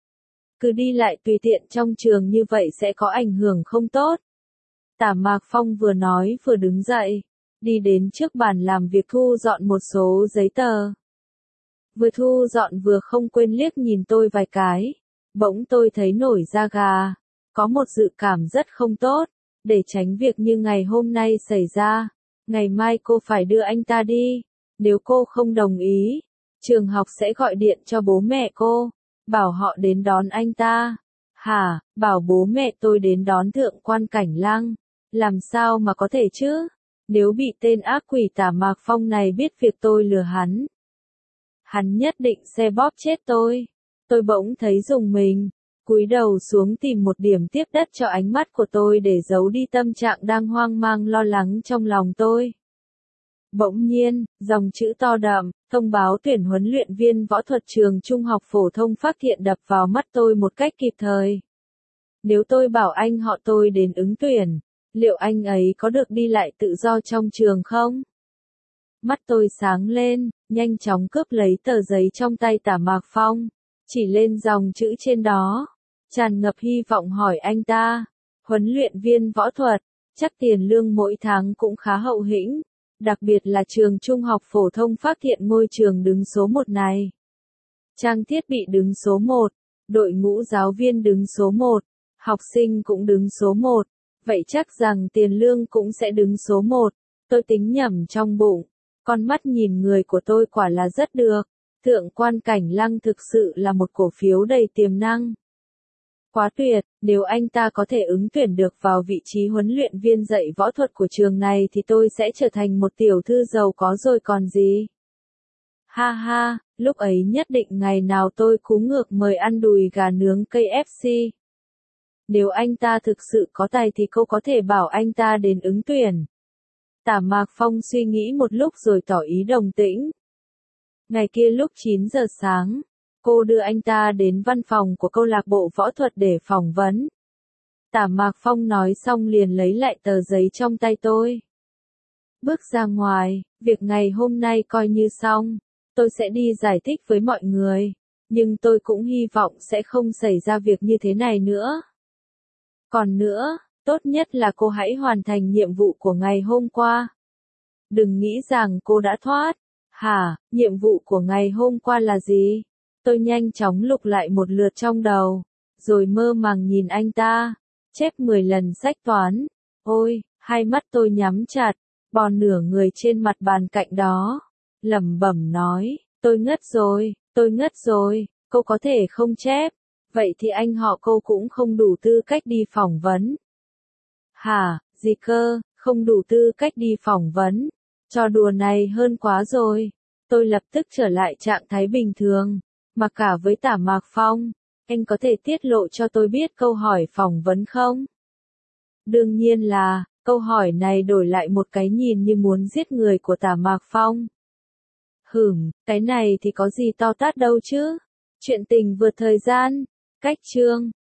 Cứ đi lại tùy tiện trong trường như vậy sẽ có ảnh hưởng không tốt. Tả Mạc Phong vừa nói vừa đứng dậy, đi đến trước bàn làm việc thu dọn một số giấy tờ. Vừa thu dọn vừa không quên liếc nhìn tôi vài cái. Bỗng tôi thấy nổi da gà, có một dự cảm rất không tốt, để tránh việc như ngày hôm nay xảy ra. Ngày mai cô phải đưa anh ta đi, nếu cô không đồng ý, trường học sẽ gọi điện cho bố mẹ cô, bảo họ đến đón anh ta. Hả, bảo bố mẹ tôi đến đón thượng quan Cảnh Lăng, làm sao mà có thể chứ? Nếu bị tên ác quỷ Tả Mạc Phong này biết việc tôi lừa hắn, hắn nhất định sẽ bóp chết tôi. Tôi bỗng thấy rùng mình, cúi đầu xuống tìm một điểm tiếp đất cho ánh mắt của tôi để giấu đi tâm trạng đang hoang mang lo lắng trong lòng tôi. Bỗng nhiên, dòng chữ to đậm, thông báo tuyển huấn luyện viên võ thuật trường Trung học phổ thông Phác Thiện đập vào mắt tôi một cách kịp thời. Nếu tôi bảo anh họ tôi đến ứng tuyển, liệu anh ấy có được đi lại tự do trong trường không? Mắt tôi sáng lên, nhanh chóng cướp lấy tờ giấy trong tay Tả Mạc Phong, chỉ lên dòng chữ trên đó, tràn ngập hy vọng hỏi anh ta, huấn luyện viên võ thuật, chắc tiền lương mỗi tháng cũng khá hậu hĩnh, đặc biệt là trường Trung học phổ thông Phác Thiện, ngôi trường đứng số một này. Trang thiết bị đứng số một, đội ngũ giáo viên đứng số một, học sinh cũng đứng số một, vậy chắc rằng tiền lương cũng sẽ đứng số một. Tôi tính nhẩm trong bụng, con mắt nhìn người của tôi quả là rất được, thượng quan Cảnh Lăng thực sự là một cổ phiếu đầy tiềm năng. Quá tuyệt, nếu anh ta có thể ứng tuyển được vào vị trí huấn luyện viên dạy võ thuật của trường này thì tôi sẽ trở thành một tiểu thư giàu có rồi còn gì. Ha ha, lúc ấy nhất định ngày nào tôi cú ngược mời ăn đùi gà nướng ca ép xê. Nếu anh ta thực sự có tài thì cô có thể bảo anh ta đến ứng tuyển. Tả Mạc Phong suy nghĩ một lúc rồi tỏ ý đồng tĩnh. Ngày kia lúc chín giờ sáng, cô đưa anh ta đến văn phòng của câu lạc bộ võ thuật để phỏng vấn. Tả Mạc Phong nói xong liền lấy lại tờ giấy trong tay tôi. Bước ra ngoài, việc ngày hôm nay coi như xong, tôi sẽ đi giải thích với mọi người, nhưng tôi cũng hy vọng sẽ không xảy ra việc như thế này nữa. Còn nữa, tốt nhất là cô hãy hoàn thành nhiệm vụ của ngày hôm qua. Đừng nghĩ rằng cô đã thoát. Hả, nhiệm vụ của ngày hôm qua là gì? Tôi nhanh chóng lục lại một lượt trong đầu, rồi mơ màng nhìn anh ta, chép mười lần sách toán. Ôi, hai mắt tôi nhắm chặt, bò nửa người trên mặt bàn cạnh đó, lẩm bẩm nói, tôi ngất rồi, tôi ngất rồi, cô có thể không chép, vậy thì anh họ cô cũng không đủ tư cách đi phỏng vấn. Hả, gì cơ, không đủ tư cách đi phỏng vấn, trò đùa này hơn quá rồi. Tôi lập tức trở lại trạng thái bình thường, mà cả với Tả Mạc Phong, anh có thể tiết lộ cho tôi biết câu hỏi phỏng vấn không? Đương nhiên là, câu hỏi này đổi lại một cái nhìn như muốn giết người của Tả Mạc Phong. Hửm, cái này thì có gì to tát đâu chứ? Chuyện tình vượt thời gian, cách chương.